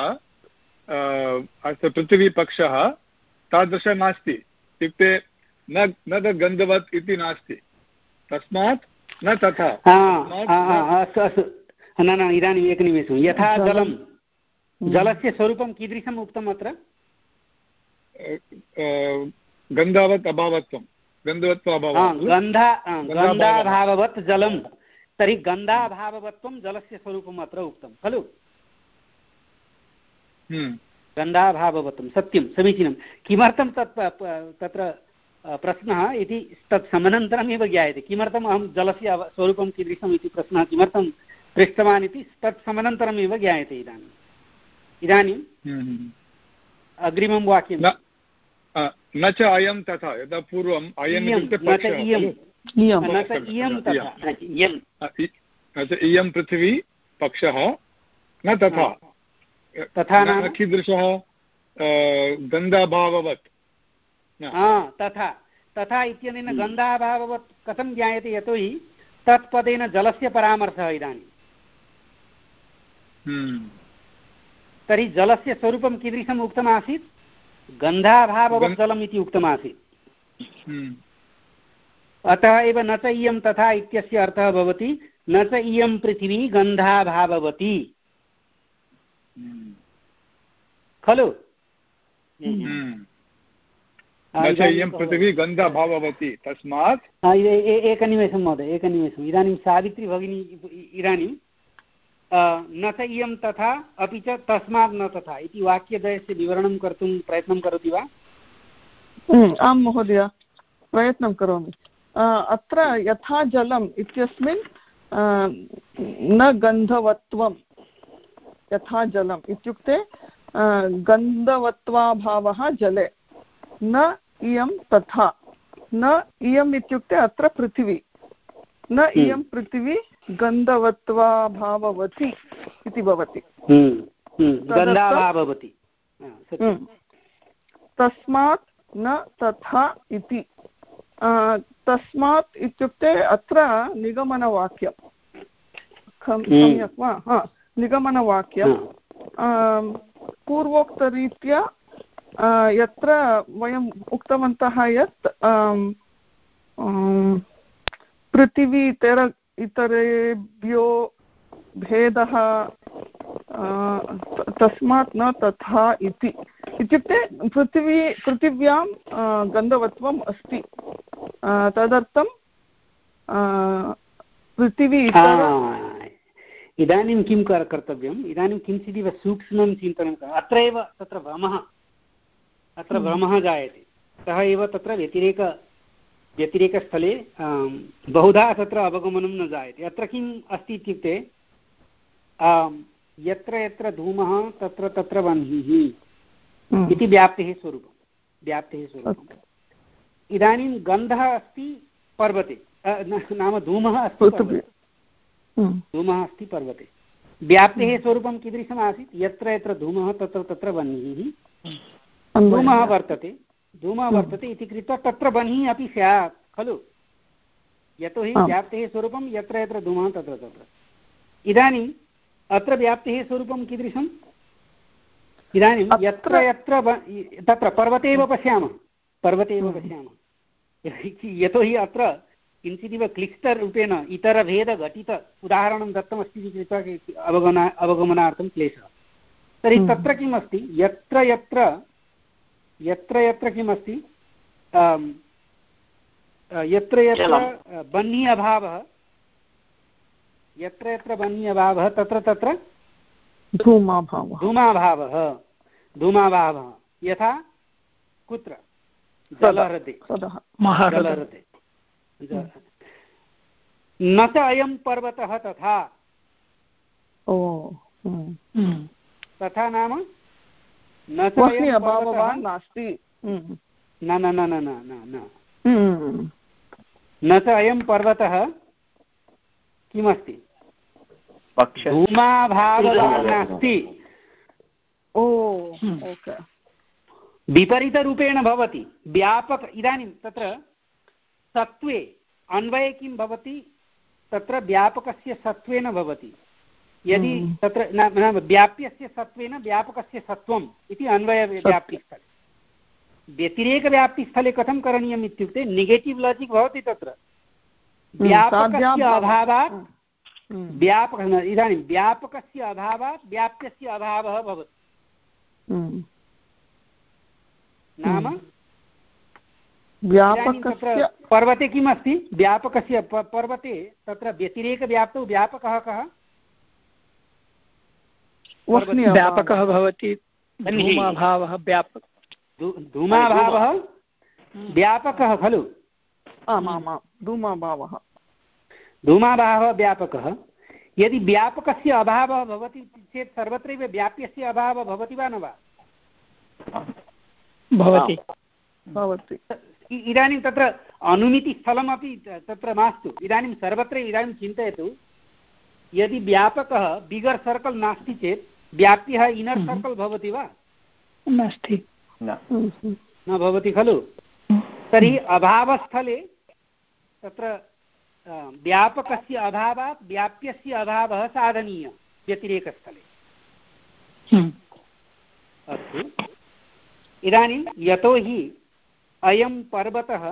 पृथिवीपक्षः तादृश नास्ति, इत्युक्ते न न तद् गन्धवत् इति नास्ति, तस्मात् न तथा। अस्तु अस्तु न न इदानीम् एकनिमेषं। यथा जलं जलस्य स्वरूपं कीदृशम् उक्तम् अत्र? गन्धावत् अभावत्वं, गन्धवत्व अभावः, गन्धाभाववत् जलं। तर्हि गन्धाभाववत्वं जलस्य स्वरूपम् अत्र उक्तं खलु? गन्धाभाववत्वं सत्यं समीचीनं। किमर्थं तत् तत्र प्रश्नः इति तत् समनन्तरमेव ज्ञायते। किमर्थम् अहं जलस्य स्वरूपं कीदृशम् इति प्रश्नः किमर्थं पृष्टवान् इति तत् समनन्तरमेव ज्ञायते। इदानीम् इदानीम् अग्रिमं वाक्यं न च अयं तथा। यदा पूर्वम् अयम् इयं पृथिवी पक्षः न तथा तथा कीदृशः गन्धाभाववत्। तथा तथा इत्यनेन गन्धाभाववत् कथं ज्ञायते? यतोहि तत्पदेन जलस्य परामर्शः। इदानीं तर्हि जलस्य स्वरूपं कीदृशम् उक्तमासीत्? गन्धाभाववत् जलम् इति उक्तमासीत्। अतः एव न च इयं तथा इत्यस्य अर्थः भवति न च इयं पृथिवी गन्धाभाववती खलु? पृथिवी गन्धाभाववती। तस्मात् एकनिमेषं महोदय एकनिमेषम्। इदानीं सावित्री भगिनी इदानीं न च इयं तथा अपि च तस्मात् न तथा इति वाक्यद्वयस्य विवरणं कर्तुं प्रयत्नं करोति वा? आं महोदय प्रयत्नं करोमि। अत्र यथा जलम् इत्यस्मिन् न गन्धवत्वं यथा जलम् इत्युक्ते गन्धवत्वाभावः जले न इयं तथा न इयम् इत्युक्ते अत्र पृथिवी न इयं पृथिवी गन्धवत्वाभाववती इति भवति तस्मात् न तथा इति तस्मात् इत्युक्ते अत्र निगमनवाक्यं सम्यक् वा हा निगमनवाक्यं पूर्वोक्तरीत्या यत्र वयम् उक्तवन्तः यत् पृथिवी इतर इतरेभ्यो भेदः तस्मात् न तथा इति इत्युक्ते पृथिवी पृथिव्यां गन्धवत्वम् अस्ति तदर्थं पृथिवी इदानीं किं कर्तव्यम् इदानीं किञ्चिदिव सूक्ष्मं चिन्तनं अत्रैव तत्र भ्रमः अत्र भ्रमः जायते सः एव तत्र व्यतिरेक व्यतिरेकस्थले बहुधा तत्र अवगमनं न जायते अत्र किम् अस्ति इत्युक्ते यत्र यत्र धूमः तत्र तत्र वह्निः इति व्याप्तेः स्वरूपं व्याप्तेः स्वरूपम् इदानीं गन्धः अस्ति पर्वते नाम धूमः अस्ति पर्वते धूमः अस्ति पर्वते व्याप्तेः स्वरूपं कीदृशम् आसीत् यत्र यत्र धूमः तत्र तत्र वह्निः धूमः वर्तते धूमः वर्तते इति कृत्वा तत्र वह्निः अपि स्यात् खलु यतोहि व्याप्तेः स्वरूपं यत्र यत्र धूमः तत्र तत्र इदानीम् अत्र व्याप्तेः स्वरूपं कीदृशम् इदानीं यत्र यत्र तत्र पर्वते एव पश्यामः पर्वते एव पश्यामः यतोहि अत्र किञ्चिदिव क्लिष्टरूपेण इतरभेदघटित उदाहरणं दत्तमस्ति इति कृत्वा अवगमना अवगमनार्थं क्लेशः तर्हि तत्र किम् अस्ति यत्र यत्र यत्र यत्र किमस्ति यत्र यत्र बह्नी अभावः यत्र यत्र बह्नी अभावः तत्र तत्र धूमाभावः धूमाभावः धूमाभावः यथा कुत्र जलहृदे जलहृदे न च अयं पर्वतः तथा ओ तथा नाम न च अभावः नास्ति न न न न न न न च अयं पर्वतः किमस्ति धूमाभावः नास्ति ओ ओके विपरीतरूपेण भवति व्यापक इदानीं तत्र सत्त्वे अन्वये किं भवति तत्र व्यापकस्य सत्त्वेन भवति यदि तत्र नाम व्याप्यस्य सत्त्वेन व्यापकस्य सत्त्वम् इति अन्वयव्याप्तिस्थले व्यतिरेकव्याप्तिस्थले कथं करणीयम् इत्युक्ते नेगेटिव् लाजिक् भवति तत्र व्यापकस्य अभावात् व्यापक इदानीं व्यापकस्य अभावात् व्याप्यस्य अभावः भवति नाम व्यापकस्य पर्वते किम् अस्ति व्यापकस्य पर्वते तत्र व्यतिरेकव्याप्तौ व्यापकः कः व्यापकः भवति धूमाभावः व्यापक धूमाभावः व्यापकः खलु आमामां धूमाभावः धूमाभावः व्यापकः यदि व्यापकस्य अभावः भवति चेत् सर्वत्रैव व्याप्यस्य अभावः भवति वा न वा भवति भवति इदानीं तत्र अनुमितिस्थलमपि तत्र मास्तु इदानीं सर्वत्र इदानीं चिन्तयतु यदि व्यापकः बिगर् सर्कल् नास्ति चेत् व्याप्यः इनर् सर्कल् भवति वा नास्ति न भवति खलु तर्हि अभावस्थले तत्र व्यापकस्य अभावात् व्याप्यस्य अभावः साधनीयः व्यतिरेकस्थले अस्तु इदानीं यतोहि अयं पर्वतः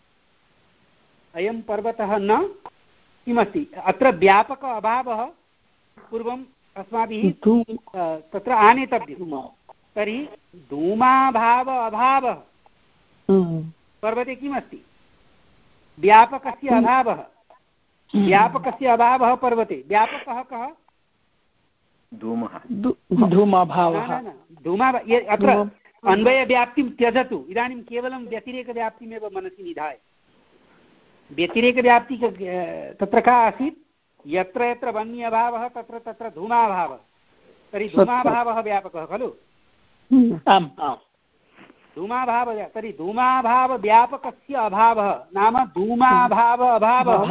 अयं पर्वतः न किमस्ति अत्र व्यापक अभावः पूर्वम् अस्माभिः तत्र आनेतव्यं तर्हि धूमाभाव अभावः पर्वते किमस्ति व्यापकस्य अभावः व्यापकस्य अभावः पर्वते व्यापकः कः धूमः धूमाभावः धूमा अत्र अन्वयव्याप्तिं त्यजतु इदानीं केवलं व्यतिरेकव्याप्तिमेव मनसि निधाय व्यतिरेकव्याप्ति तत्र का आसीत् यत्र यत्र वह्नि अभावः तत्र तत्र धूमाभावः तर्हि धूमाभावः व्यापकः खलु? आम् आम्। धूमाभाव तर्हि धूमाभावव्यापकस्य अभावः नाम धूमाभाव अभावः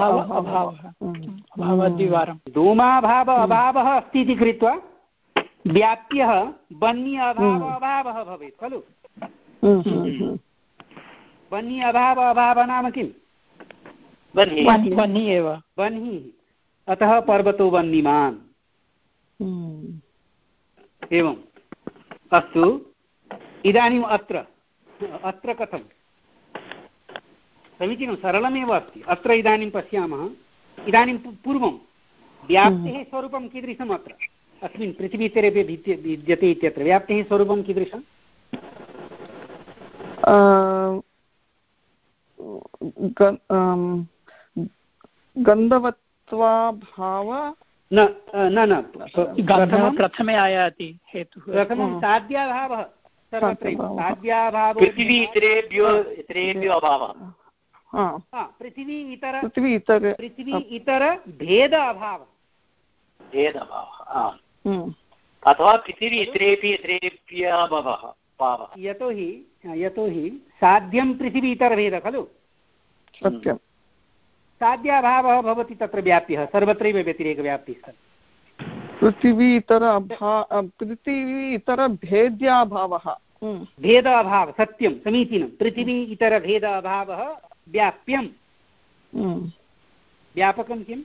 धूमाभाव अभावः अस्ति इति कृत्वा व्याप्यः बन्नि अभाव अभावः भवेत् खलु? बन्नि अभाव अभावः नाम किम्? बन्हि एव। बन्हिः, अतः पर्वतो वह्निमान्। एवम् अस्तु। इदानीम् अत्र अत्र कथं? समीचीनं, सरलमेव अस्ति। अत्र इदानीं पश्यामः। इदानीं पूर्वं व्याप्तेः स्वरूपं कीदृशम्? अत्र अस्मिन् पृथिवीतरे विद्यते इत्यत्र व्याप्तेः स्वरूपं कीदृशम्? गन्धवत्वाभाव न न न प्रथमे आयाति हेतुः। प्रथमं साध्याभावः सर्वत्रैव। साध्याभावो पृथिवी इतरेभ्यो इतरेभ्यो अभावः। पृथिवी इतर पृथिवी इतर पृथिवी इतर भेद अभावः। भेद अभावः अथवा पृथिवी इतरेपि इतरेभ्यः अभावः। यतोहि यतोहि साध्यं पृथिवी इतरभेद खलु? सत्यं। साध्याभावः भवति तत्र व्याप्यः, सर्वत्रैव व्यतिरेकव्याप्तिः। पृथिवी इतर पृथिवी इतर भेद्याभावः। भेद अभावः सत्यं, समीचीनं। पृथिवी इतर भेद अभावः व्याप्यं। व्यापकं किम्?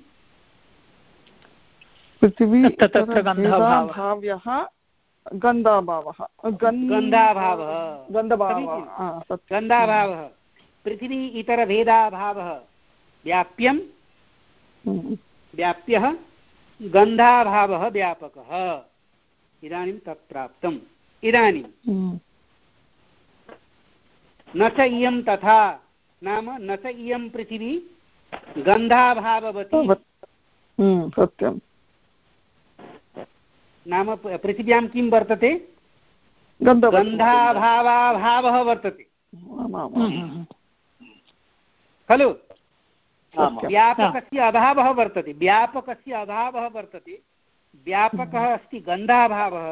पृथिवी गन्धाभाव्यः गन्धाभावः गन्धाभावः गन्धभावः गन्धाभावः पृथिवी इतर भेदाभावः व्याप्यं व्याप्यः गन्धाभावः व्यापकः। इदानीं तत् प्राप्तम्। इदानीं न च इयं तथा नाम न च इयं पृथिवी गन्धाभाववती। सत्यं। नाम पृथिव्यां किं वर्तते? गन्धाभावाभावः वर्तते खलु? व्यापकस्य अभावः वर्तते। व्यापकस्य अभावः वर्तते। व्यापकः अस्ति गन्धाभावः।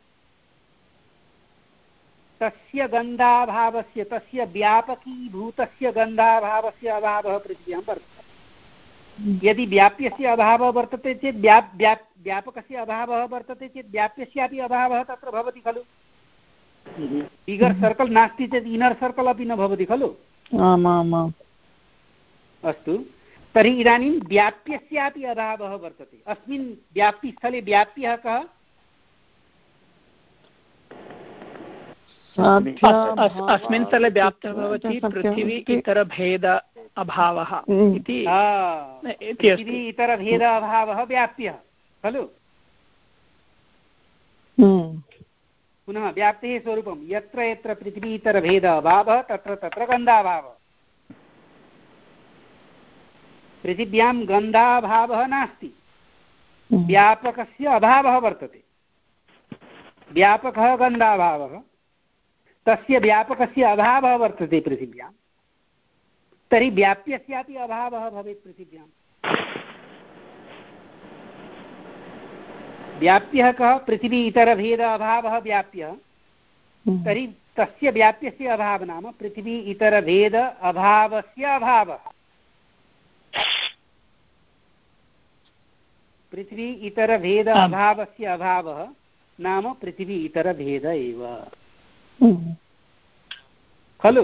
तस्य गन्धाभावस्य तस्य व्यापकीभूतस्य गन्धाभावस्य अभावः पृथिव्यां वर्तते। यदि व्याप्यस्य अभावः वर्तते चेत् व्याप् व्याप् व्यापकस्य अभावः वर्तते चेत् व्याप्यस्यापि अभावः तत्र भवति खलु? बिगर् सर्कल् नास्ति चेत् इनर् सर्कल् अपि न भवति खलु? आमामाम्। अस्तु, तर्हि इदानीं व्याप्यस्यापि अभावः वर्तते। अस्मिन् व्याप्तिस्थले व्याप्यः कः? अस्मिन् स्थले व्याप्तः भवति पृथिवी इतरभेद अभावः इति। पृथिवी इतरभेद अभावः व्याप्यः खलु? पुनः व्याप्तेः स्वरूपं यत्र यत्र पृथिवी इतरभेद अभावः तत्र तत्र गन्धाभावः। पृथिव्यां गन्धाभावः नास्ति, व्यापकस्य अभावः वर्तते। व्यापकः गन्धाभावः, तस्य व्यापकस्य अभावः वर्तते पृथिव्यां। तर्हि व्याप्यस्यापि अभावः भवेत् पृथिव्यां। व्याप्यः कः? पृथिवी इतरभेद अभावः व्याप्यः। तर्हि तस्य व्याप्यस्य अभावः नाम पृथिवी इतरभेद अभावस्य अभावः। पृथिवी इतरभेद अभावस्य अभावः नाम पृथिवी इतरभेद एव खलु?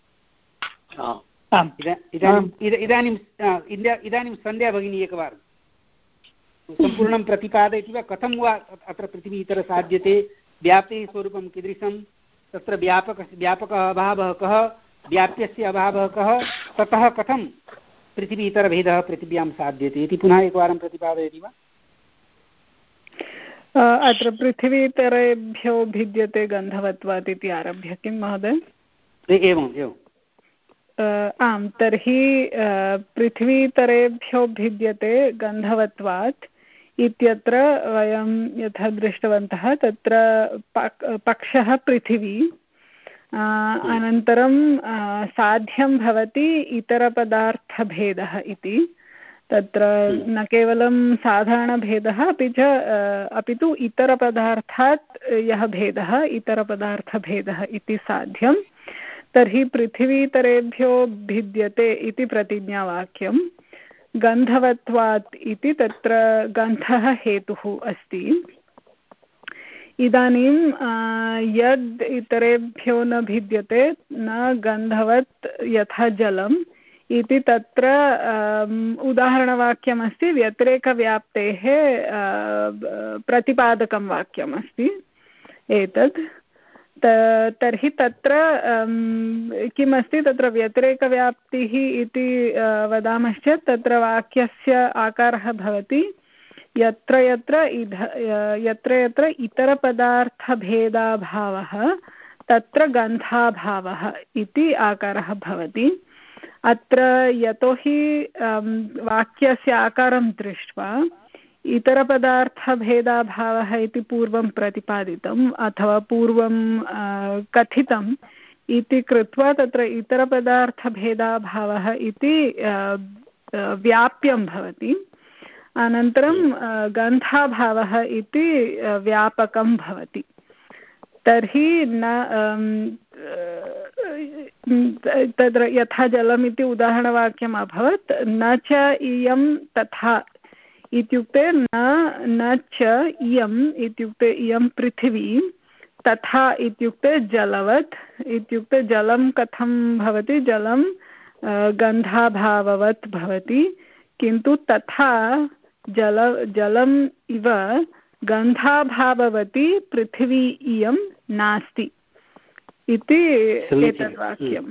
इदानीं इदानीं सन्ध्या भगिनी एकवारं सम्पूर्णं प्रतिपादयति वा? कथं वा अत्र पृथिवी इतर साध्यते? व्याप्तेः स्वरूपं कीदृशं? तत्र व्यापक व्यापकः अभावः कः? व्याप्यस्य अभावः कः? ततः कथं पृथिवी इतरभेदः पृथिव्यां साध्यते इति पुनः एकवारं प्रतिपादयति वा? अत्र पृथिवीतरेभ्यो भिद्यते गन्धवत्वात् इति आरभ्य किं महोदय? एवम् एवम्। आम्, तर्हि पृथिवीतरेभ्यो भिद्यते गन्धवत्वात् इत्यत्र वयं यथा दृष्टवन्तः तत्र पक्षः पृथिवी, अनन्तरं साध्यं भवति इतरपदार्थभेदः इति। तत्र न केवलं साधारणभेदः अपि च अपि तु इतरपदार्थात् यः भेदः इतरपदार्थभेदः इति साध्यं। तर्हि पृथिवीतरेभ्यो भिद्यते इति प्रतिज्ञावाक्यं। गन्धवत्वात् इति तत्र गन्धः हेतुः अस्ति। इदानीं यद् इतरेभ्यो न भिद्यते न गन्धवत् यथा जलम् इति तत्र उदाहरणवाक्यमस्ति, व्यतिरेकव्याप्तेः प्रतिपादकं वाक्यमस्ति एतत्। तर्हि तत्र किमस्ति, तत्र व्यतिरेकव्याप्तिः इति वदामश्चेत् तत्र वाक्यस्य आकारः भवति यत्र यत्र इध यत्र यत्र इतरपदार्थभेदाभावः तत्र गन्धाभावः इति आकारः भवति। अत्र यतोहि वाक्यस्य आकारं दृष्ट्वा इतरपदार्थभेदाभावः इति पूर्वं प्रतिपादितम् अथवा पूर्वं कथितम् इति कृत्वा तत्र इतरपदार्थभेदाभावः इति व्याप्यं भवति। अनन्तरं गन्धाभावः इति व्यापकं भवति। तर्हि न तत्र यथा जलम् इति उदाहरणवाक्यम् अभवत्, न च इयं तथा इत्युक्ते न न च इयम् इत्युक्ते इयं पृथिवी, तथा इत्युक्ते जलवत् इत्युक्ते जलं कथं भवति, जलं गन्धाभाववत् भवति, किन्तु तथा जल जलम् इव गन्धाभाववती पृथिवी इयं नास्ति इति एतद् वाक्यम्।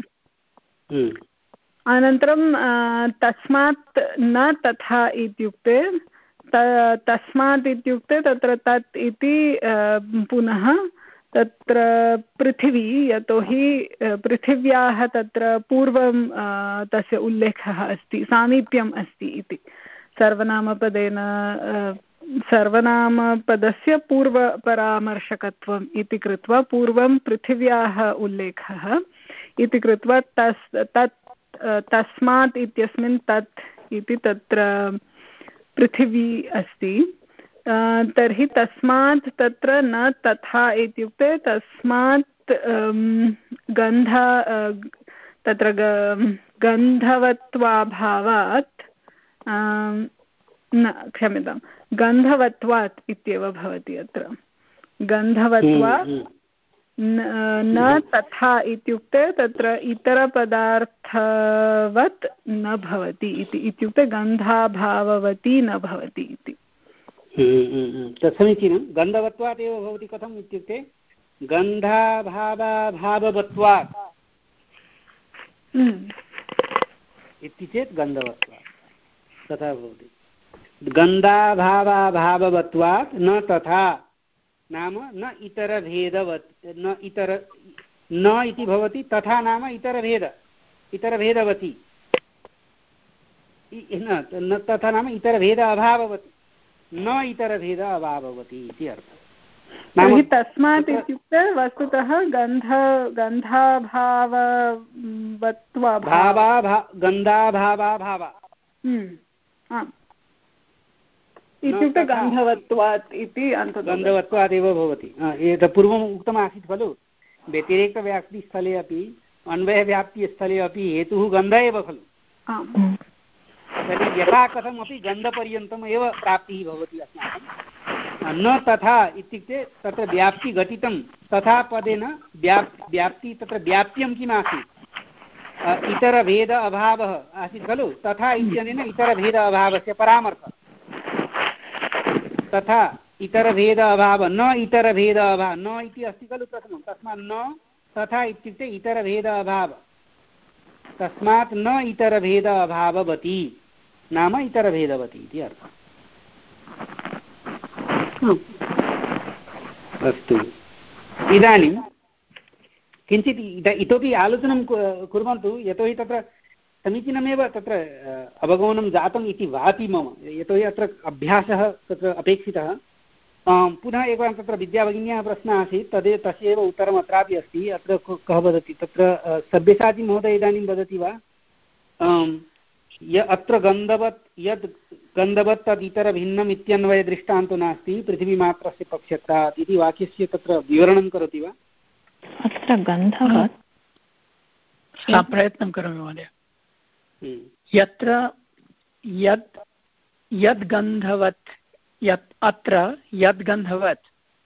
अनन्तरं तस्मात् न तथा इत्युक्ते तस्मात् इत्युक्ते तत्र तत् इति पुनः तत्र पृथिवी, यतोहि पृथिव्याः तत्र पूर्वं तस्य उल्लेखः अस्ति, सामीप्यम् अस्ति इति सर्वनामपदेन सर्वनामपदस्य पूर्वपरामर्शकत्वम् इति कृत्वा पूर्वं पृथिव्याः उल्लेखः इति कृत्वा तस् तत् तस्मात् इत्यस्मिन् तत् इति तत्र पृथिवी अस्ति। तर्हि तस्मात् तत्र न तथा इत्युक्ते तस्मात् गन्ध तत्र गन्धवत्वाभावात् न क्षम्यतां गन्धवत्वात् इत्येव भवति अत्र। गन्धवत्वात् न तथा इत्युक्ते तत्र इतरपदार्थवत् न भवति इति, इत्युक्ते गन्धाभाववती न भवति इति। तत् समीचीनं। गन्धवत्वात् एव भवति कथम् इत्युक्ते गन्धाभावाभाववत्वात् इति चेत् गन्धवत्वात् तथा भवति। गन्धाभावाभाववत्वात् न तथा नाम न इतरभेदवत् न इतर न इति भवति, तथा नाम इतरभेद इतरभेदवती न तथा नाम इतरभेद अभाववती न इतरभेद अभाववती इति अर्थः। तर्हि तस्मात् इत्युक्ते वस्तुतः गन्ध गन्धाभाववत्वा भावा गन्धाभावाभावा इत्युक्ते गन्धवत्वात् इति गन्धवत्वात् एव भवति। एतत् पूर्वम् उक्तमासीत् खलु, व्यतिरेकव्याप्तिस्थले अपि अन्वयव्याप्तिस्थले अपि हेतुः गन्ध एव खलु। तर्हि यथा कथमपि गन्धपर्यन्तम् एव प्राप्तिः भवति अस्माकं। न तथा इत्युक्ते तत्र व्याप्ति घटितं, तथा पदेन व्याप् व्याप्ति तत्र व्याप्यं किम् आसीत्, इतरभेद अभावः आसीत् खलु। तथा इत्यनेन इतरभेद अभावस्य परामर्शः। तथा इतरभेद अभाव न इतरभेद अभाव न इति अस्ति खलु प्रथमं, तस्मात् न तथा इत्युक्ते इतरभेद अभाव, तस्मात् न इतरभेद अभाववती नाम इतरभेदवती इति अर्थः। अस्तु, इदानीं किञ्चित् इतोपि आलोचनं कुर्वन्तु, यतोहि तत्र समीचीनमेव तत्र अवगमनं जातम् इति भाति मम, यतोहि अत्र अभ्यासः तत्र अपेक्षितः। पुनः एकवारं तत्र विद्याभगिन्याः प्रश्नः आसीत्, तद् तस्यैव उत्तरम् अत्रापि अस्ति। अत्र कः वदति, तत्र सब्यसाची महोदय इदानीं वदति वा, य अत्र गन्धवत् यद् गन्धवत् तद् इतरभिन्नम् इत्यन्वयदृष्टान्तो नास्ति पृथिवीमात्रस्य पक्षत्वात् इति वाक्यस्य तत्र विवरणं करोति वा? अत्र गन्धवत् प्रयत्नं करोमि महोदय। यत्र यत् यद् गन्धवत् यत् अत्र यद् गन्धवत्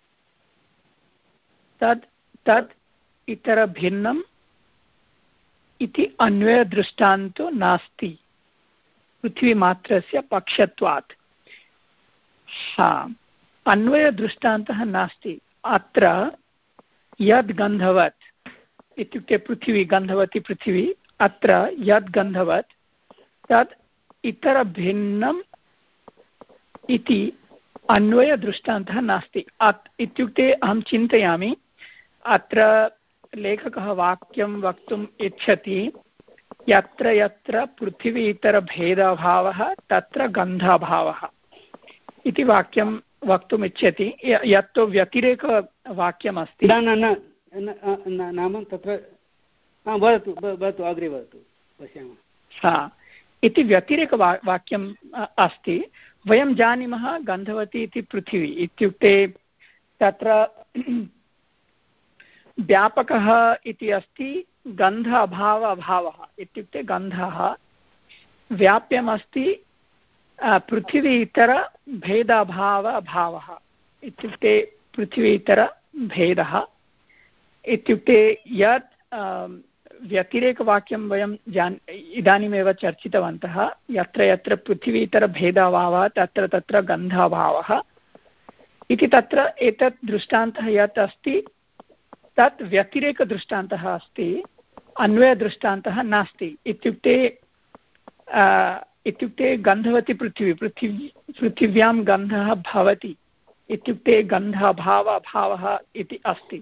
तद् तद् इतरभिन्नम् इति अन्वयदृष्टान्तो नास्ति पृथ्वीमात्रस्य पक्षत्वात्। हा, अन्वयदृष्टान्तः नास्ति। अत्र यद् गन्धवत् इत्युक्ते पृथिवी गन्धवती पृथिवी, अत्र यद् गन्धवत् तद् इतरभिन्नम् इति अन्वयदृष्टान्तः नास्ति। इत्युक्ते अहं चिन्तयामि अत्र लेखकः वाक्यं वक्तुम् इच्छति यत्र यत्र पृथिवी इतरभेदाभावः तत्र गन्धाभावः इति वाक्यं वक्तुम् इच्छति। यत्तु व्यतिरेकवाक्यमस्ति नाम तत्र वदतु वदतु अग्रे वदतु पश्यामः। हा, इति व्यतिरेकवा वाक्यम् अस्ति। वयं जानीमः गन्धवती इति पृथिवी इत्युक्ते तत्र व्यापकः इति अस्ति गन्ध अभाव अभावः इत्युक्ते गन्धः व्याप्यमस्ति पृथिवी इतर भेदाभाव अभावः इत्युक्ते पृथिवी इतर भेदः इत्युक्ते यत् व्यतिरेकवाक्यं वयं जान् इदानीमेव चर्चितवन्तः यत्र यत्र पृथिवी इतर भेदाभावः तत्र तत्र गन्धाभावः इति तत्र एतत् दृष्टान्तः यत् अस्ति तत् व्यतिरेकदृष्टान्तः अस्ति, अन्वयदृष्टान्तः नास्ति। इत्युक्ते इत्युक्ते गन्धवती पृथिवी पृथिवी पृथिव्यां गन्धः भवति इत्युक्ते गन्धाभाव अभावः इति अस्ति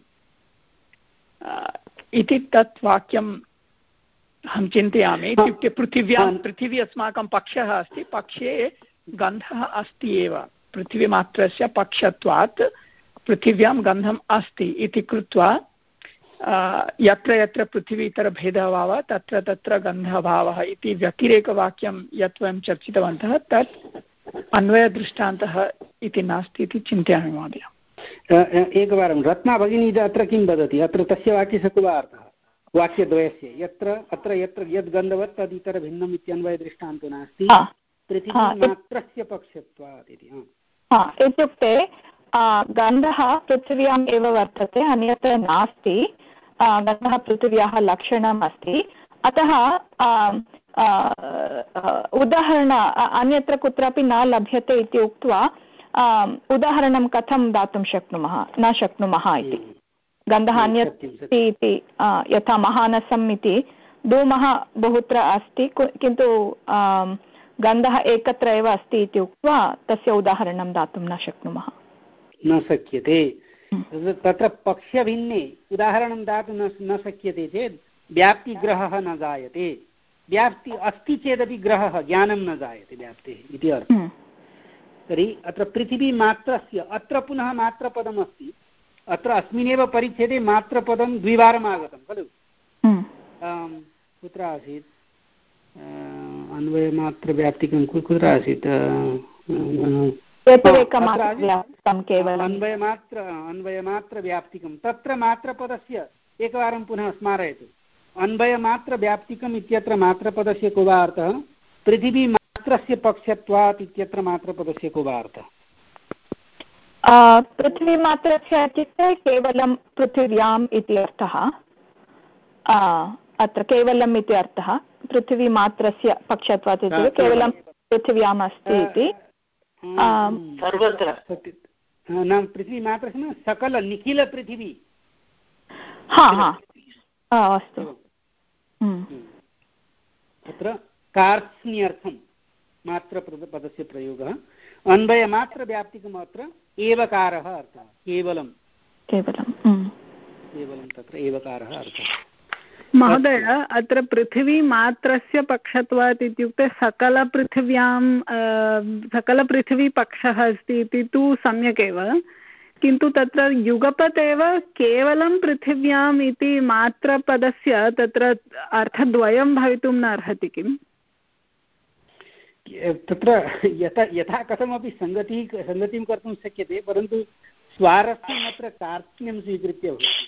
इति तत् वाक्यम् अहं चिन्तयामि। इत्युक्ते पृथिव्यां पृथिवी अस्माकं पक्षः अस्ति, पक्षे गन्धः अस्ति एव, पृथिवीमात्रस्य पक्षत्वात् पृथिव्यां गन्धम् अस्ति इति कृत्वा यत्र यत्र पृथिवी इतरभेदभावः तत्र तत्र गन्धभावः इति व्यतिरेकवाक्यं यत् वयं चर्चितवन्तः तत् अन्वयदृष्टान्तः इति नास्ति इति चिन्तयामि महोदय। एकवारं रत्ना भगिनी अत्र किं वदति? अत्र तस्य वाक्यस्य को वा अर्थः वाक्यद्वयस्य? यत्र अत्र यत्र यद् गन्धवत् तद् इतरभिन्नम् इत्यन्वयदृष्टान्तो नास्ति पृथिवीमात्रस्य पक्षत्वात् इति। इत्युक्ते गन्धः पृथिव्याम् एव वर्तते, अन्यत्र नास्ति। गन्धः पृथिव्याः लक्षणम् अस्ति, अतः उदाहरण अन्यत्र कुत्रापि न लभ्यते इति उक्त्वा उदाहरणं कथं दातुं शक्नुमः? न शक्नुमः इति। गन्धः अन्यत् इति यथा महानसम् इति धूमः बहुत्र अस्ति किन्तु गन्धः एकत्र एव अस्ति इति उक्त्वा तस्य उदाहरणं दातुं न शक्नुमः, न शक्यते। तत्र पक्षभिन्ने उदाहरणं दातुं न न शक्यते चेत् व्याप्तिग्रहः न जायते। व्याप्ति अस्ति चेदपि ग्रहः ज्ञानं न जायते व्याप्तेः इति अर्थः। तर्हि अत्र पृथिवीमात्रस्य अत्र पुनः मात्रपदम् अस्ति। अत्र अस्मिन्नेव परिच्छेदे मात्रपदं द्विवारम् आगतं खलु। कुत्र आसीत् अन्वयमात्रव्याप्तिकं कुत्र आसीत्? अन्वयमात्र अन्वयमात्रव्याप्तिकं तत्र मात्रपदस्य एकवारं पुनः स्मारयतु। अन्वयमात्रव्याप्तिकम् इत्यत्र मात्रपदस्य को वा अर्थः? पृथिवीमात्रस्य पक्षत्वात् इत्यत्र मात्रपदस्य को वा अर्थः? पृथिवीमात्रस्य इत्युक्ते केवलं पृथिव्याम् इति अर्थः। अत्र केवलम् इति अर्थः। पृथिवीमात्रस्य पक्षत्वात् इत्युक्ते केवलं पृथिव्याम् अस्ति इति सर्वत्र नाम पृथिवीमात्रस्य न सकल निखिल पृथिवी। हा हा अस्तु। अत्र कार्त्स्न्यर्थं मात्रपदस्य प्रयोगः। अन्वयमात्रव्याप्तिकम् अत्र एवकारः अर्थः। केवलं केवलं केवलं तत्र एवकारः अर्थः। महोदय, अत्र पृथिवीमात्रस्य पक्षत्वात् इत्युक्ते सकलपृथिव्यां सकलपृथिवीपक्षः अस्ति इति तु सम्यक् एव, किन्तु तत्र युगपत् एव केवलं पृथिव्याम् इति मात्रपदस्य तत्र अर्थद्वयं भवितुं न अर्हति किम्? तत्र यथा यथा कथमपि सङ्गतिः सङ्गतिं कर्तुं शक्यते, परन्तु स्वारस्यम् अत्र कार्त्स्यं स्वीकृत्य भवति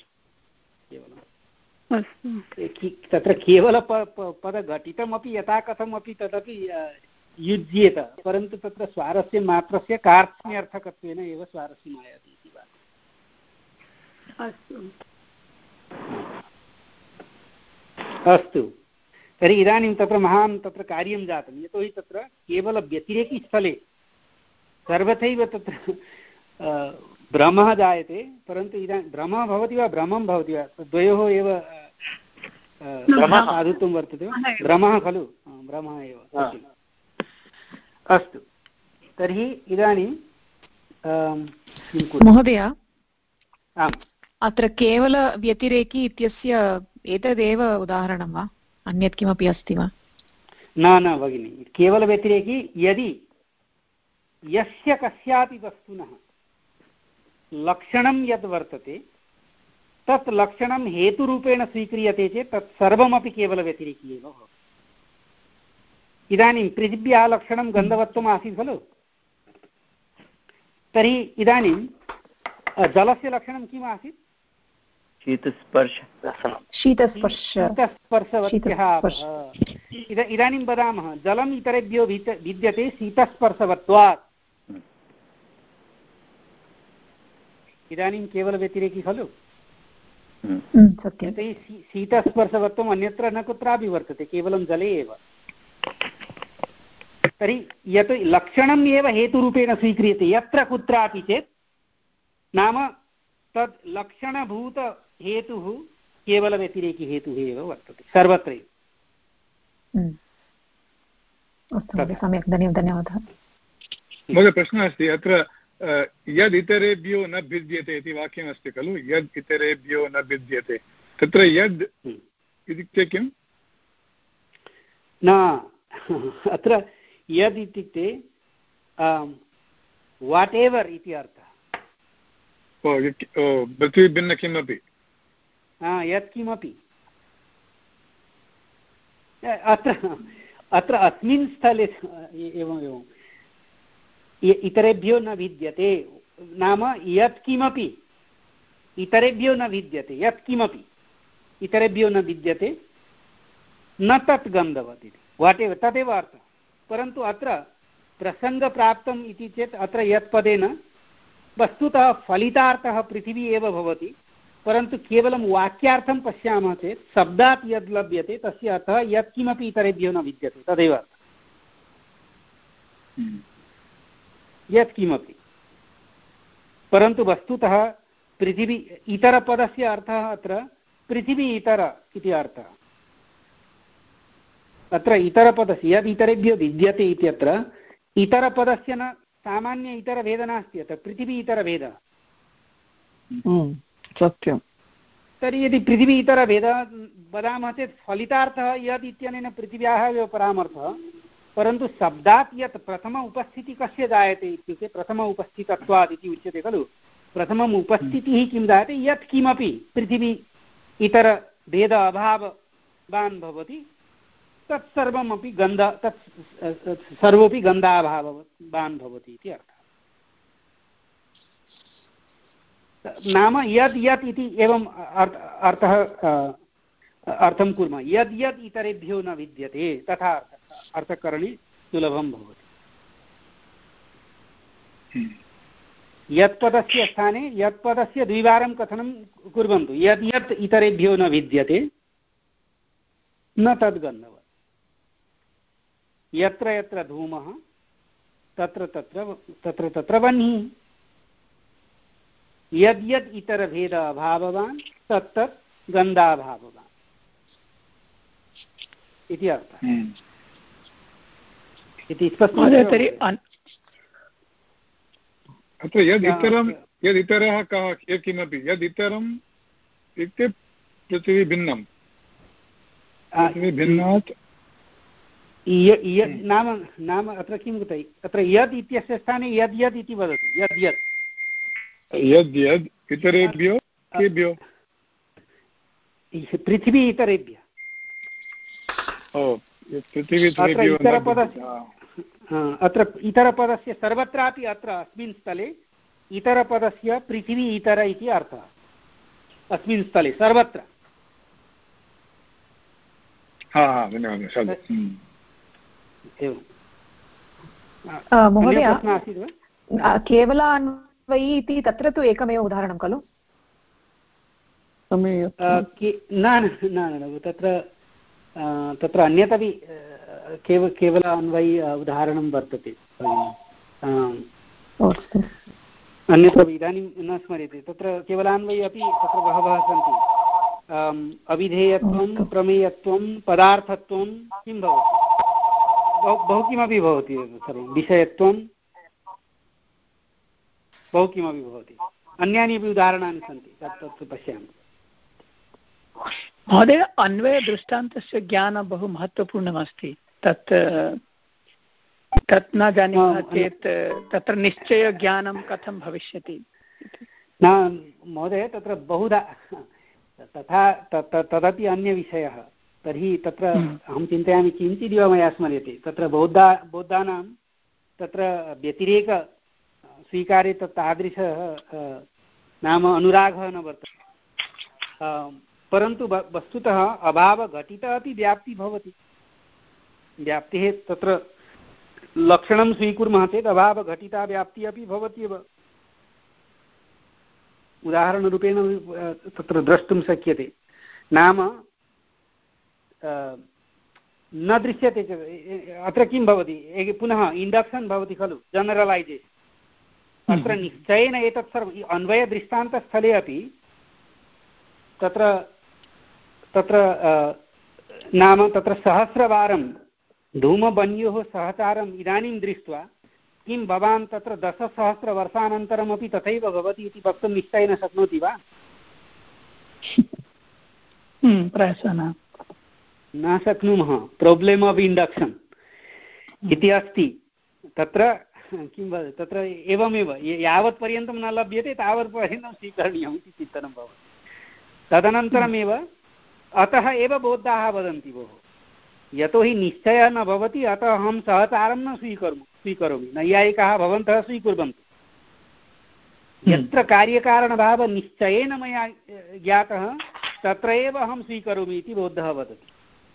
केवलं। तत्र केवल पदघटितमपि यथा कथमपि तदपि युज्येत, परन्तु तत्र स्वारस्यं मात्रस्य कार्त्स्यर्थकत्वेन एव स्वारस्यम् आयाति इति वा। अस्तु अस्तु, तर्हि इदानीं तत्र महान् तत्र कार्यं जातं, यतोहि तत्र केवलव्यतिरेकिस्थले सर्वथैव तत्र भ्रमः जायते, परन्तु इदानीं भ्रमः भवति वा भ्रमं भवति वा, द्वयोः एव साधुत्वं वर्तते वा? भ्रमः खलु, भ्रमः एव। अस्तु, तर्हि इदानीं महोदय, आम्, अत्र केवलव्यतिरेकी इत्यस्य एतदेव उदाहरणं वा, अन्यत् किमपि अस्ति वा? न न भगिनि, केवलव्यतिरेकी यदि यस्य कस्यापि वस्तुनः लक्षणं यद् वर्तते तत् लक्षणं हेतुरूपेण स्वीक्रियते चेत् तत् सर्वमपि केवलव्यतिरेकी एव भवति। इदानीं पृथिव्याः लक्षणं गन्धवत्वम् आसीत् खलु, तर्हि इदानीं जलस्य लक्षणं किम् आसीत्? शीतस्पर्श शीतस्पर्शवत्यः। इदानीं वदामः जलम् इतरेभ्यो भिद्यते शीतस्पर्शवत्वात्, इदानीं केवलव्यतिरेकी खलु। यतोहि शीतस्पर्शवत्वम् अन्यत्र न कुत्रापि वर्तते, केवलं जले एव। तर्हि यत् लक्षणम् एव हेतुरूपेण स्वीक्रियते यत्र कुत्रापि चेत्, नाम तद् लक्षणभूतहेतुः केवलव्यतिरेकी हेतुः एव वर्तते सर्वत्रैव। सम्यक्, धन्यवादः। महोदय, प्रश्नः अस्ति अत्र, यद् इतरेभ्यो न भिद्यते इति वाक्यमस्ति खलु, यद् इतरेभ्यो न भिद्यते, तत्र यद् इत्युक्ते किम्? न, अत्र यद् इत्युक्ते वाट् एवर् इति अर्थः। पृथिवीभिन्न किमपि, यत्किमपि। अत्र अत्र अस्मिन् स्थले एवम् एवम् इतरेभ्यो न भिद्यते, नाम यत्किमपि इतरेभ्यो न भिद्यते, यत्किमपि इतरेभ्यो न भिद्यते न तत् गन्धवत् इति, वाट् एवर्, तदेव अर्थः। परन्तु अत्र प्रसङ्गप्राप्तम् इति चेत् अत्र यत्पदेन वस्तुतः फलितार्थः पृथिवी एव भवति, परन्तु केवलं वाक्यार्थं पश्यामः चेत् शब्दात् यद् लभ्यते तस्य अर्थः यत्किमपि इतरेभ्यो न विद्यते, तदेव अर्थः। यत्किमपि, परन्तु वस्तुतः पृथिवी इतरपदस्य अर्थः अत्र पृथिवी इतर इति अर्थः। अत्र इतरपदस्य यद् इतरेभ्यो विद्यते इत्यत्र इतरपदस्य न सामान्य इतरभेदः नास्ति, अत्र पृथिवी इतरभेदः। सत्यं। तर्हि यदि पृथिवी इतरभेदः वदामः चेत् फलितार्थः यद् इत्यनेन पृथिव्याः एव परामर्थः, परन्तु शब्दात् यत् प्रथम उपस्थितिः कस्य जायते इत्युक्ते प्रथम उपस्थितत्वात् इति उच्यते खलु। प्रथमम् उपस्थितिः किं जायते, यत् किमपि पृथिवी इतरभेद अभाववान् भवति तत्सर्वमपि गन्ध तत् सर्वोपि गन्धाभाववान् भवति इति अर्थः। नाम यद् यत् इति एवम् अर्थः अर्थं कुर्मः, यद् यद् इतरेभ्यो न विद्यते तथा अर्थकरणे सुलभं भवति। यत्पदस्य स्थाने यत्पदस्य द्विवारं कथनं कुर्वन्तु, यद् यत् इतरेभ्यो न विद्यते न तद्गन्धवत्। यत्र यत्र धूमः तत्र तत्र तत्र तत्र वह्निः, यद् यद् इतरभेद अभाववान् तत्तत् गन्धाभाववान् इति अर्थः। इति स्पष्टमस्ति। अत्र यद् इतरं यद् इतरः कः किमपि यद् इतरम् इत्युक्ते पृथिवी भिन्नं, पृथिवी भिन्नात् नाम नाम अत्र किं कृतं, अत्र यद् इत्यस्य स्थाने यद् यद् इति वदतु, यद् यद् यद् यद् इतरेभ्यो केभ्यो, पृथिवी इतरेभ्यः। ओ पृथिवी इतरेभ्यो अत्र इतरपदस्य सर्वत्रापि अत्र अस्मिन् स्थले इतरपदस्य पृथिवी इतर इति अर्थः अस्मिन् स्थले सर्वत्र। महोदय केवलान्वयी इति तत्र तु एकमेव उदाहरणं खलु? न न तत्र तत्र अन्यदपि केव केवल अन्वयी उदाहरणं वर्तते अन्यत्र इदानीं न स्मर्यते। तत्र केवलान्वयी अपि तत्र बहवः सन्ति। अविधेयत्वं प्रमेयत्वं पदार्थत्वं किं भवति बहु बहु किमपि भवति सर्वं विषयत्वं बहु किमपि भवति। अन्यानि अपि उदाहरणानि सन्ति तत् तत् पश्यामि। महोदय अन्वयदृष्टान्तस्य ज्ञानं बहु महत्त्वपूर्णमस्ति। तत् तत् न जानीमः चेत् तत्र निश्चयज्ञानं कथं भविष्यति? न महोदय तत्र बहुधा तथा तदपि अन्यविषयः। तर्हि तत्र अहं चिन्तयामि किञ्चिदिव मया स्मर्यते तत्र बौद्धा बौद्धानां तत्र व्यतिरेक स्वीकारे तत् तादृशः नाम अनुरागः न वर्तते। परन्तु वस्तुतः अभावघटितः अपि व्याप्तिः भवति। व्याप्तेः तत्र लक्षणं स्वीकुर्मः चेत् अभावघटिता व्याप्तिः अपि भवत्येव। उदाहरणरूपेण तत्र द्रष्टुं शक्यते। नाम न दृश्यते चेत् अत्र किं भवति पुनः इण्डक्शन् भवति खलु जनरलैजेशन्। अत्र निश्चयेन एतत् सर्वम् अन्वयदृष्टान्तस्थले अपि तत्र तत्र नाम तत्र सहस्रवारं धूमबन्योः सहचारम् इदानीं दृष्ट्वा किं भवान् तत्र दशसहस्रवर्षानन्तरमपि तथैव भवति इति वक्तुं निश्चयेन शक्नोति वा? प्रायशः न न शक्नुमः। प्राब्लम् आफ् इण्डक्शन् इति अस्ति तत्र। किं वद तत्र एवमेव यावत् पर्यन्तं न लभ्यते तावत् पर्यन्तं स्वीकरणीयम् इति चिन्तनं भवति। तदनन्तरमेव अतः एव बौद्धाः वदन्ति भोः यतोहि निश्चयः न भवति अतः अहं सहचारं न स्वीकरोमि स्वीकरोमि नैयायिकाः भवन्तः स्वीकुर्वन्तु। यत्र कार्यकारणभावः निश्चयेन मया ज्ञातः तत्र एव अहं स्वीकरोमि इति बौद्धः वदति।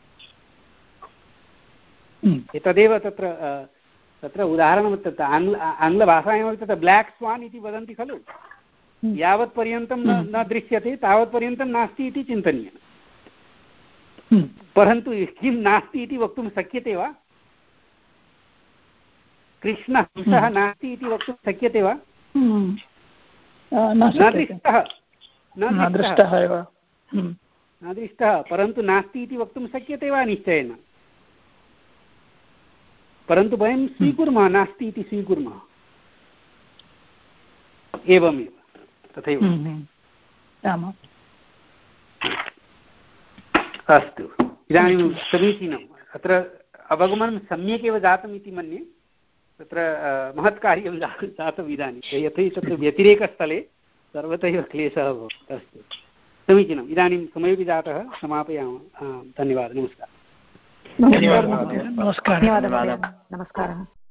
एतदेव तत्र तत्र उदाहरणं तत्र आङ्ग्ल आङ्ग्लभाषायामपि तत्र ब्लाक् स्वान् इति वदन्ति खलु। यावत् पर्यन्तं न दृश्यते तावत् पर्यन्तं नास्ति इति चिन्तनीयम्। परन्तु किं नास्ति इति वक्तुं शक्यते वा? कृष्णहंसः नास्ति इति वक्तुं शक्यते वा? न दृष्टः न दृष्टः एव न दृष्टः परन्तु नास्ति इति वक्तुं शक्यते वा निश्चयेन? परन्तु वयं स्वीकुर्मः नास्ति इति स्वीकुर्मः। एवमेव तथैव। अस्तु इदानीं समीचीनम्। अत्र अवगमनं सम्यक् एव जातम् इति मन्ये। तत्र महत्कार्यं जातम् इदानीं यतोहि तत्र व्यतिरेकस्थले सर्वतैव क्लेशः भवति। अस्तु समीचीनम्। इदानीं समयोपि जातः समापयामः। धन्यवादः। नमस्कारः। नमस्कारः। नमस्कारः।